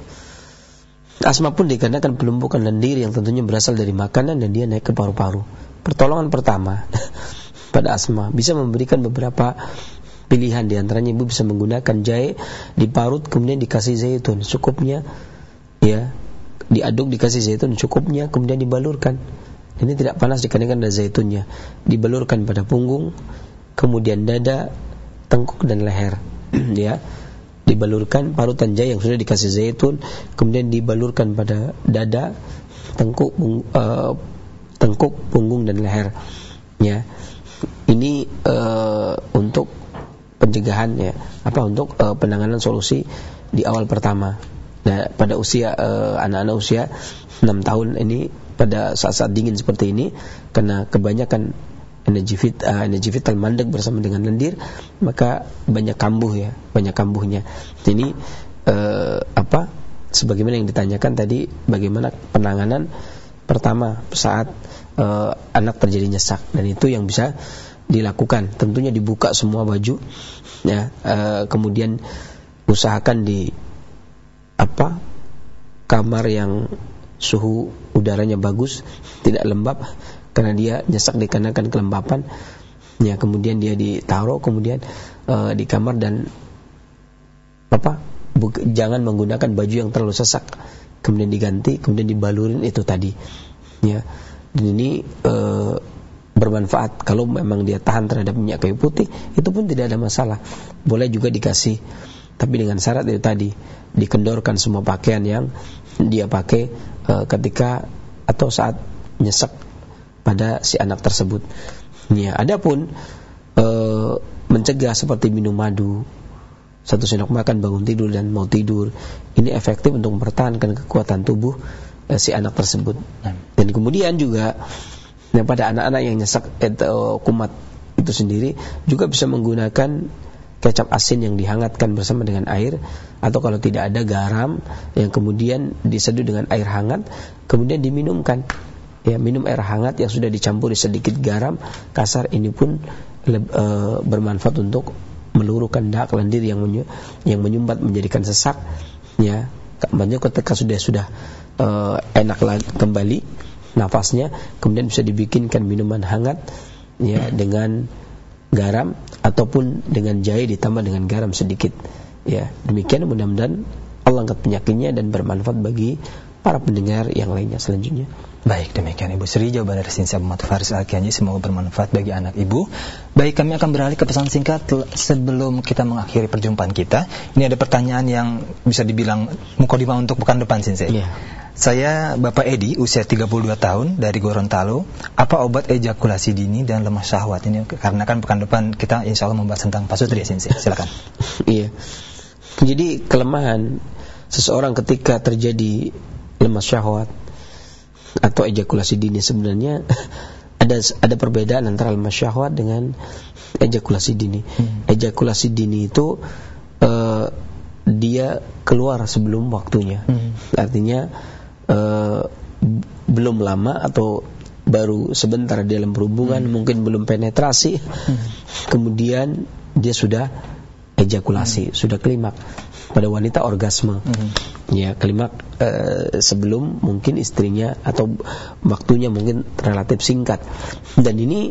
Asma pun dikarenakan pelumpukan lendir yang tentunya berasal dari makanan dan dia naik ke paru-paru. Pertolongan pertama pada asma bisa memberikan beberapa pilihan, di antaranya ibu bisa menggunakan jahe diparut kemudian dikasih zaitun cukupnya, ya, diaduk dikasih zaitun cukupnya kemudian dibalurkan. Ini tidak panas dikarenakan ada zaitunnya. Dibalurkan pada punggung, kemudian dada, tengkuk dan leher, ya, dibalurkan parutan jahe yang sudah dikasih zaitun, kemudian dibalurkan pada dada, tengkuk, pung, uh, tengkuk, punggung dan leher, ya. Ini uh, untuk pencegahan, ya, apa untuk uh, penanganan solusi di awal pertama. Nah, pada usia uh, anak-anak usia enam tahun ini, pada saat-saat dingin seperti ini, karena kebanyakan energi vit, uh, energi vital mandek bersama dengan lendir, maka banyak kambuh, ya, banyak kambuhnya. Ini uh, apa? Sebagaimana yang ditanyakan tadi, bagaimana penanganan pertama saat uh, anak terjadi nyesak, dan itu yang bisa dilakukan. Tentunya dibuka semua baju, ya, uh, kemudian usahakan di apa? Kamar yang suhu udaranya bagus, tidak lembab, karena dia nyesak dikarenakan kelembapan, ya, kemudian dia ditaruh kemudian uh, di kamar dan apa bu- jangan menggunakan baju yang terlalu sesak, kemudian diganti, kemudian dibalurin itu tadi, ya. Dan ini uh, bermanfaat kalau memang dia tahan terhadap minyak kayu putih, itu pun tidak ada masalah, boleh juga dikasih, tapi dengan syarat itu tadi, dikendorkan semua pakaian yang dia pakai uh, ketika atau saat nyesek pada si anak tersebut. Ya, adapun uh, mencegah seperti minum madu, satu sendok makan bangun tidur dan mau tidur, ini efektif untuk mempertahankan kekuatan tubuh uh, si anak tersebut. Dan kemudian juga ya, pada anak-anak yang nyesek atau kumat itu sendiri juga bisa menggunakan kecap asin yang dihangatkan bersama dengan air, atau kalau tidak ada garam yang kemudian diseduh dengan air hangat kemudian diminumkan. Ya, minum air hangat yang sudah dicampuri sedikit garam kasar, ini pun le- e, bermanfaat untuk meluruhkan dahak lendir yang menyu- yang menyumbat menjadikan sesak. Ya, banyak ketika sudah sudah e, enak lagi kembali nafasnya, kemudian bisa dibikinkan minuman hangat ya dengan garam ataupun dengan jahe ditambah dengan garam sedikit. Ya, demikian mudah-mudahan Allah angkat penyakitnya dan bermanfaat bagi para pendengar yang lainnya selanjutnya. Baik, demikian Ibu Sri jawaban dari Sinsi Abu Muhammad Faris Al-Kianji, semoga bermanfaat bagi anak Ibu. Baik, kami akan beralih ke pesan singkat sebelum kita mengakhiri perjumpaan kita. Ini ada pertanyaan yang bisa dibilang mukadimah untuk pekan depan, Sinsi. Yeah. Saya Bapak Edi, usia tiga puluh dua tahun, dari Gorontalo. Apa obat ejakulasi dini dan lemah syahwat ini? Karena kan pekan depan kita insya Allah membahas tentang pasutri, ya Sinsi. Silakan. Iya. Jadi kelemahan seseorang ketika terjadi lemah syahwat atau ejakulasi dini, sebenarnya ada ada perbedaan antara lemah syahwat dengan ejakulasi dini. Hmm. Ejakulasi dini itu uh, dia keluar sebelum waktunya. Hmm. Artinya uh, belum lama atau baru sebentar dia dalam berhubungan, hmm. mungkin belum penetrasi, hmm. kemudian dia sudah ejakulasi, hmm. sudah klimak. Pada wanita orgasme, mm-hmm. ya klimak uh, sebelum mungkin istrinya atau waktunya mungkin relatif singkat. Dan ini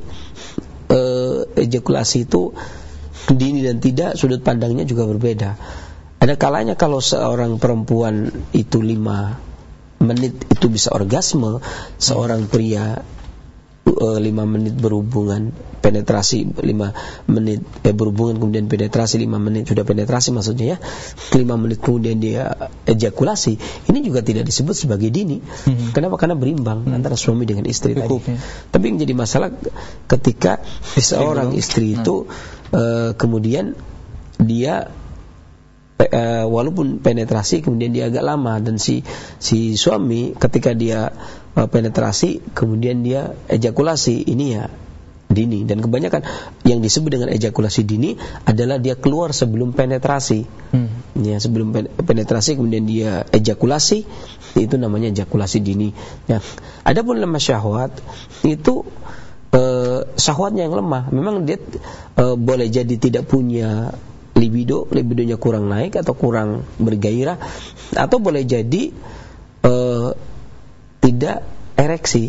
uh, ejakulasi itu dini dan tidak, sudut pandangnya juga berbeda. Ada kalanya kalau seorang perempuan itu lima menit itu bisa orgasme, seorang pria uh, lima menit berhubungan, penetrasi lima menit eh, berhubungan kemudian penetrasi lima menit sudah penetrasi maksudnya ya, lima menit kemudian dia ejakulasi, ini juga tidak disebut sebagai dini. Mm-hmm. Kenapa? Karena berimbang mm-hmm. antara suami dengan istri tadi. Ya. Tapi yang jadi masalah ketika istri seorang belum. istri itu mm. uh, kemudian dia uh, walaupun penetrasi kemudian dia agak lama, dan si si suami ketika dia uh, penetrasi kemudian dia ejakulasi, ini ya dini. Dan kebanyakan yang disebut dengan ejakulasi dini adalah dia keluar sebelum penetrasi. Hmm. Ya, sebelum penetrasi kemudian dia ejakulasi, itu namanya ejakulasi dini. Ya. Adapun lemah syahwat itu eh, syahwatnya yang lemah. Memang dia eh, boleh jadi tidak punya libido, libidonya kurang naik atau kurang bergairah, atau boleh jadi eh, tidak ereksi.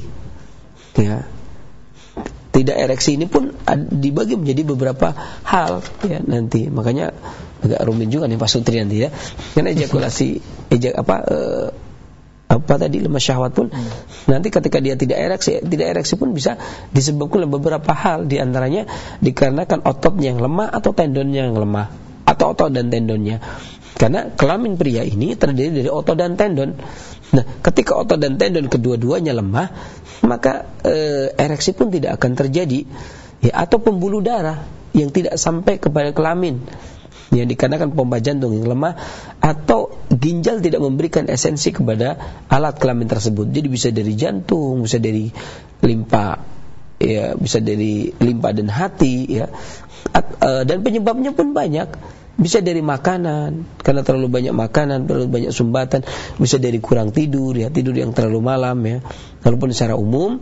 Ya. Tidak ereksi ini pun dibagi menjadi beberapa hal ya nanti. Makanya agak rumit juga nih Pak Sutri nanti ya. Karena ejakulasi ejak apa eh, apa tadi lemah syahwat pun hmm. nanti ketika dia tidak ereksi, tidak ereksi pun bisa disebabkan oleh beberapa hal, di antaranya dikarenakan ototnya yang lemah atau tendonnya yang lemah, atau otot dan tendonnya. Karena kelamin pria ini terdiri dari otot dan tendon. Nah, ketika otot dan tendon kedua-duanya lemah, maka e, ereksi pun tidak akan terjadi, ya, atau pembuluh darah yang tidak sampai kepada kelamin, yang dikarenakan pompa jantung yang lemah, atau ginjal tidak memberikan esensi kepada alat kelamin tersebut. Jadi bisa dari jantung, bisa dari limpa, ya, bisa dari limpa dan hati, ya, At, e, dan penyebabnya pun banyak. Bisa dari makanan, karena terlalu banyak makanan, terlalu banyak sumbatan. Bisa dari kurang tidur, ya, tidur yang terlalu malam, ya. Walaupun secara umum,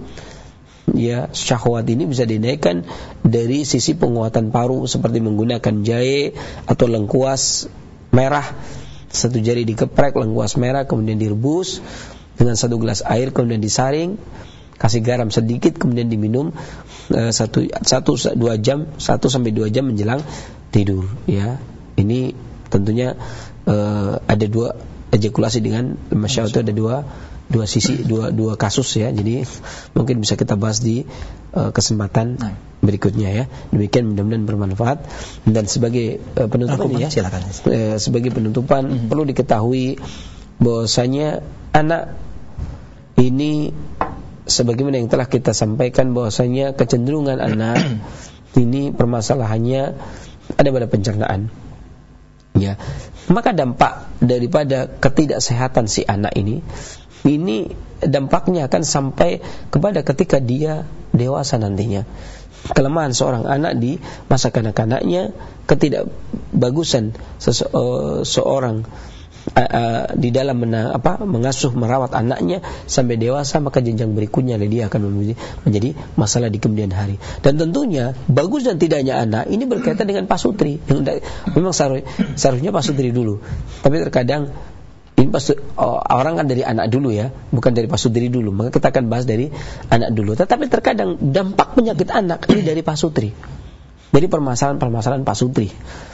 ya, syahwat ini bisa dinaikkan dari sisi penguatan paru, seperti menggunakan jahe atau lengkuas merah. Satu jari dikeprek, lengkuas merah, kemudian direbus dengan satu gelas air, kemudian disaring, kasih garam sedikit, kemudian diminum uh, satu, satu, dua jam, satu sampai dua jam menjelang tidur, ya. Ini tentunya uh, ada dua ejakulasi dengan lemah syahwat itu ada dua dua sisi, dua dua kasus, ya. Jadi mungkin bisa kita bahas di uh, kesempatan nah. berikutnya, ya. Demikian, mudah-mudahan bermanfaat. Dan sebagai uh, penutupan, ya, silakan. Uh, sebagai penutupan mm-hmm. perlu diketahui bahwasanya anak ini sebagaimana yang telah kita sampaikan bahwasanya kecenderungan anak ini permasalahannya ada pada pencernaan. Ya, maka dampak daripada ketidaksehatan si anak ini, ini dampaknya akan sampai kepada ketika dia dewasa nantinya. Kelemahan seorang anak di masa kanak-kanaknya, ketidakbagusan sese- uh, seorang uh, uh, di dalam mena- apa, mengasuh merawat anaknya sampai dewasa, maka jenjang berikutnya dia akan menjadi, menjadi masalah di kemudian hari. Dan tentunya bagus dan tidaknya anak ini berkaitan dengan pasutri. Memang seharusnya, seharusnya pasutri dulu, tapi terkadang ini pasu, oh, orang kan dari anak dulu ya, bukan dari pasutri dulu. Maka kita akan bahas dari anak dulu. Tetapi terkadang dampak penyakit anak ini dari pasutri, dari permasalahan-permasalahan pasutri.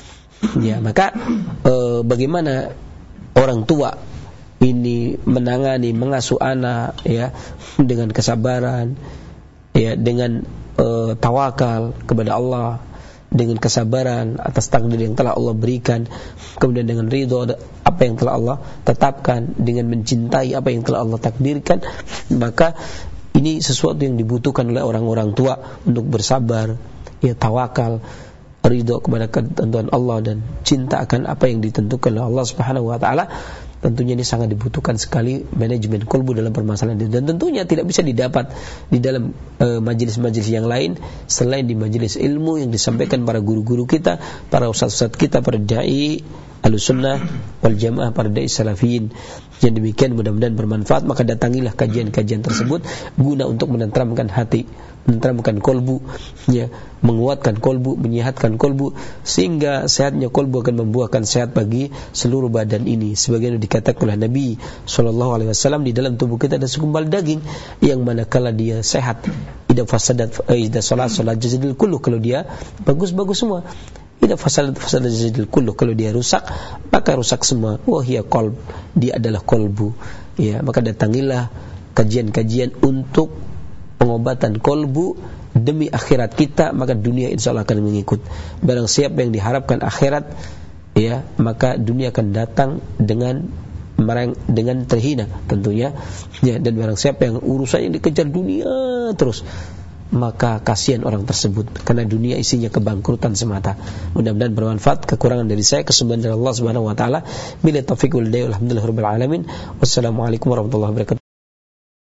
Ya, maka eh, bagaimana orang tua ini menangani, mengasuh anak ya dengan kesabaran, ya dengan eh, tawakal kepada Allah, dengan kesabaran atas takdir yang telah Allah berikan, kemudian dengan ridho apa yang telah Allah tetapkan, dengan mencintai apa yang telah Allah takdirkan, maka ini sesuatu yang dibutuhkan oleh orang-orang tua untuk bersabar, ya tawakal, ridho kepada ketentuan Allah dan cinta akan apa yang ditentukan oleh Allah Subhanahu wa taala. Tentunya ini sangat dibutuhkan sekali manajemen kolbu dalam permasalahan ini, dan tentunya tidak bisa didapat di dalam e, majelis-majelis yang lain selain di majelis ilmu yang disampaikan para guru-guru kita, para ustaz-ustaz kita, para dai Ahlussunnah wal Jamaah, para dai salafiyin. Yang demikian mudah-mudahan bermanfaat. Maka datangilah kajian-kajian tersebut guna untuk menenteramkan hati, menenteramkan kolbu, ya, menguatkan kolbu, menyehatkan kolbu, sehingga sehatnya kolbu akan membuahkan sehat bagi seluruh badan ini. Sebagaimana dikatakan oleh Nabi Shallallahu Alaihi Wasallam, di dalam tubuh kita ada segumpal daging yang manakala dia sehat, idza fasadat idza salat salat jasadil kullu, kalau dia bagus-bagus semua. Idza fasadat fasadat jasadil kullu, kalau dia rusak maka rusak semua. Wahia qalb, dia adalah kolbu. Ya, maka datangilah kajian-kajian untuk pengobatan kolbu demi akhirat kita, maka dunia insyaallah akan mengikut. Barang siapa yang diharapkan akhirat, ya, maka dunia akan datang dengan mereng, dengan terhina tentunya, ya. Dan barang siapa yang urusannya dikejar dunia terus, maka kasihan orang tersebut, karena dunia isinya kebangkrutan semata. Mudah-mudahan bermanfaat. Kekurangan dari saya, kesembuhan dari Allah Subhanahu wa taala. Bila taufiq wal hidayah, alhamdulillahirabbil alamin. Wassalamualaikum warahmatullahi wabarakatuh.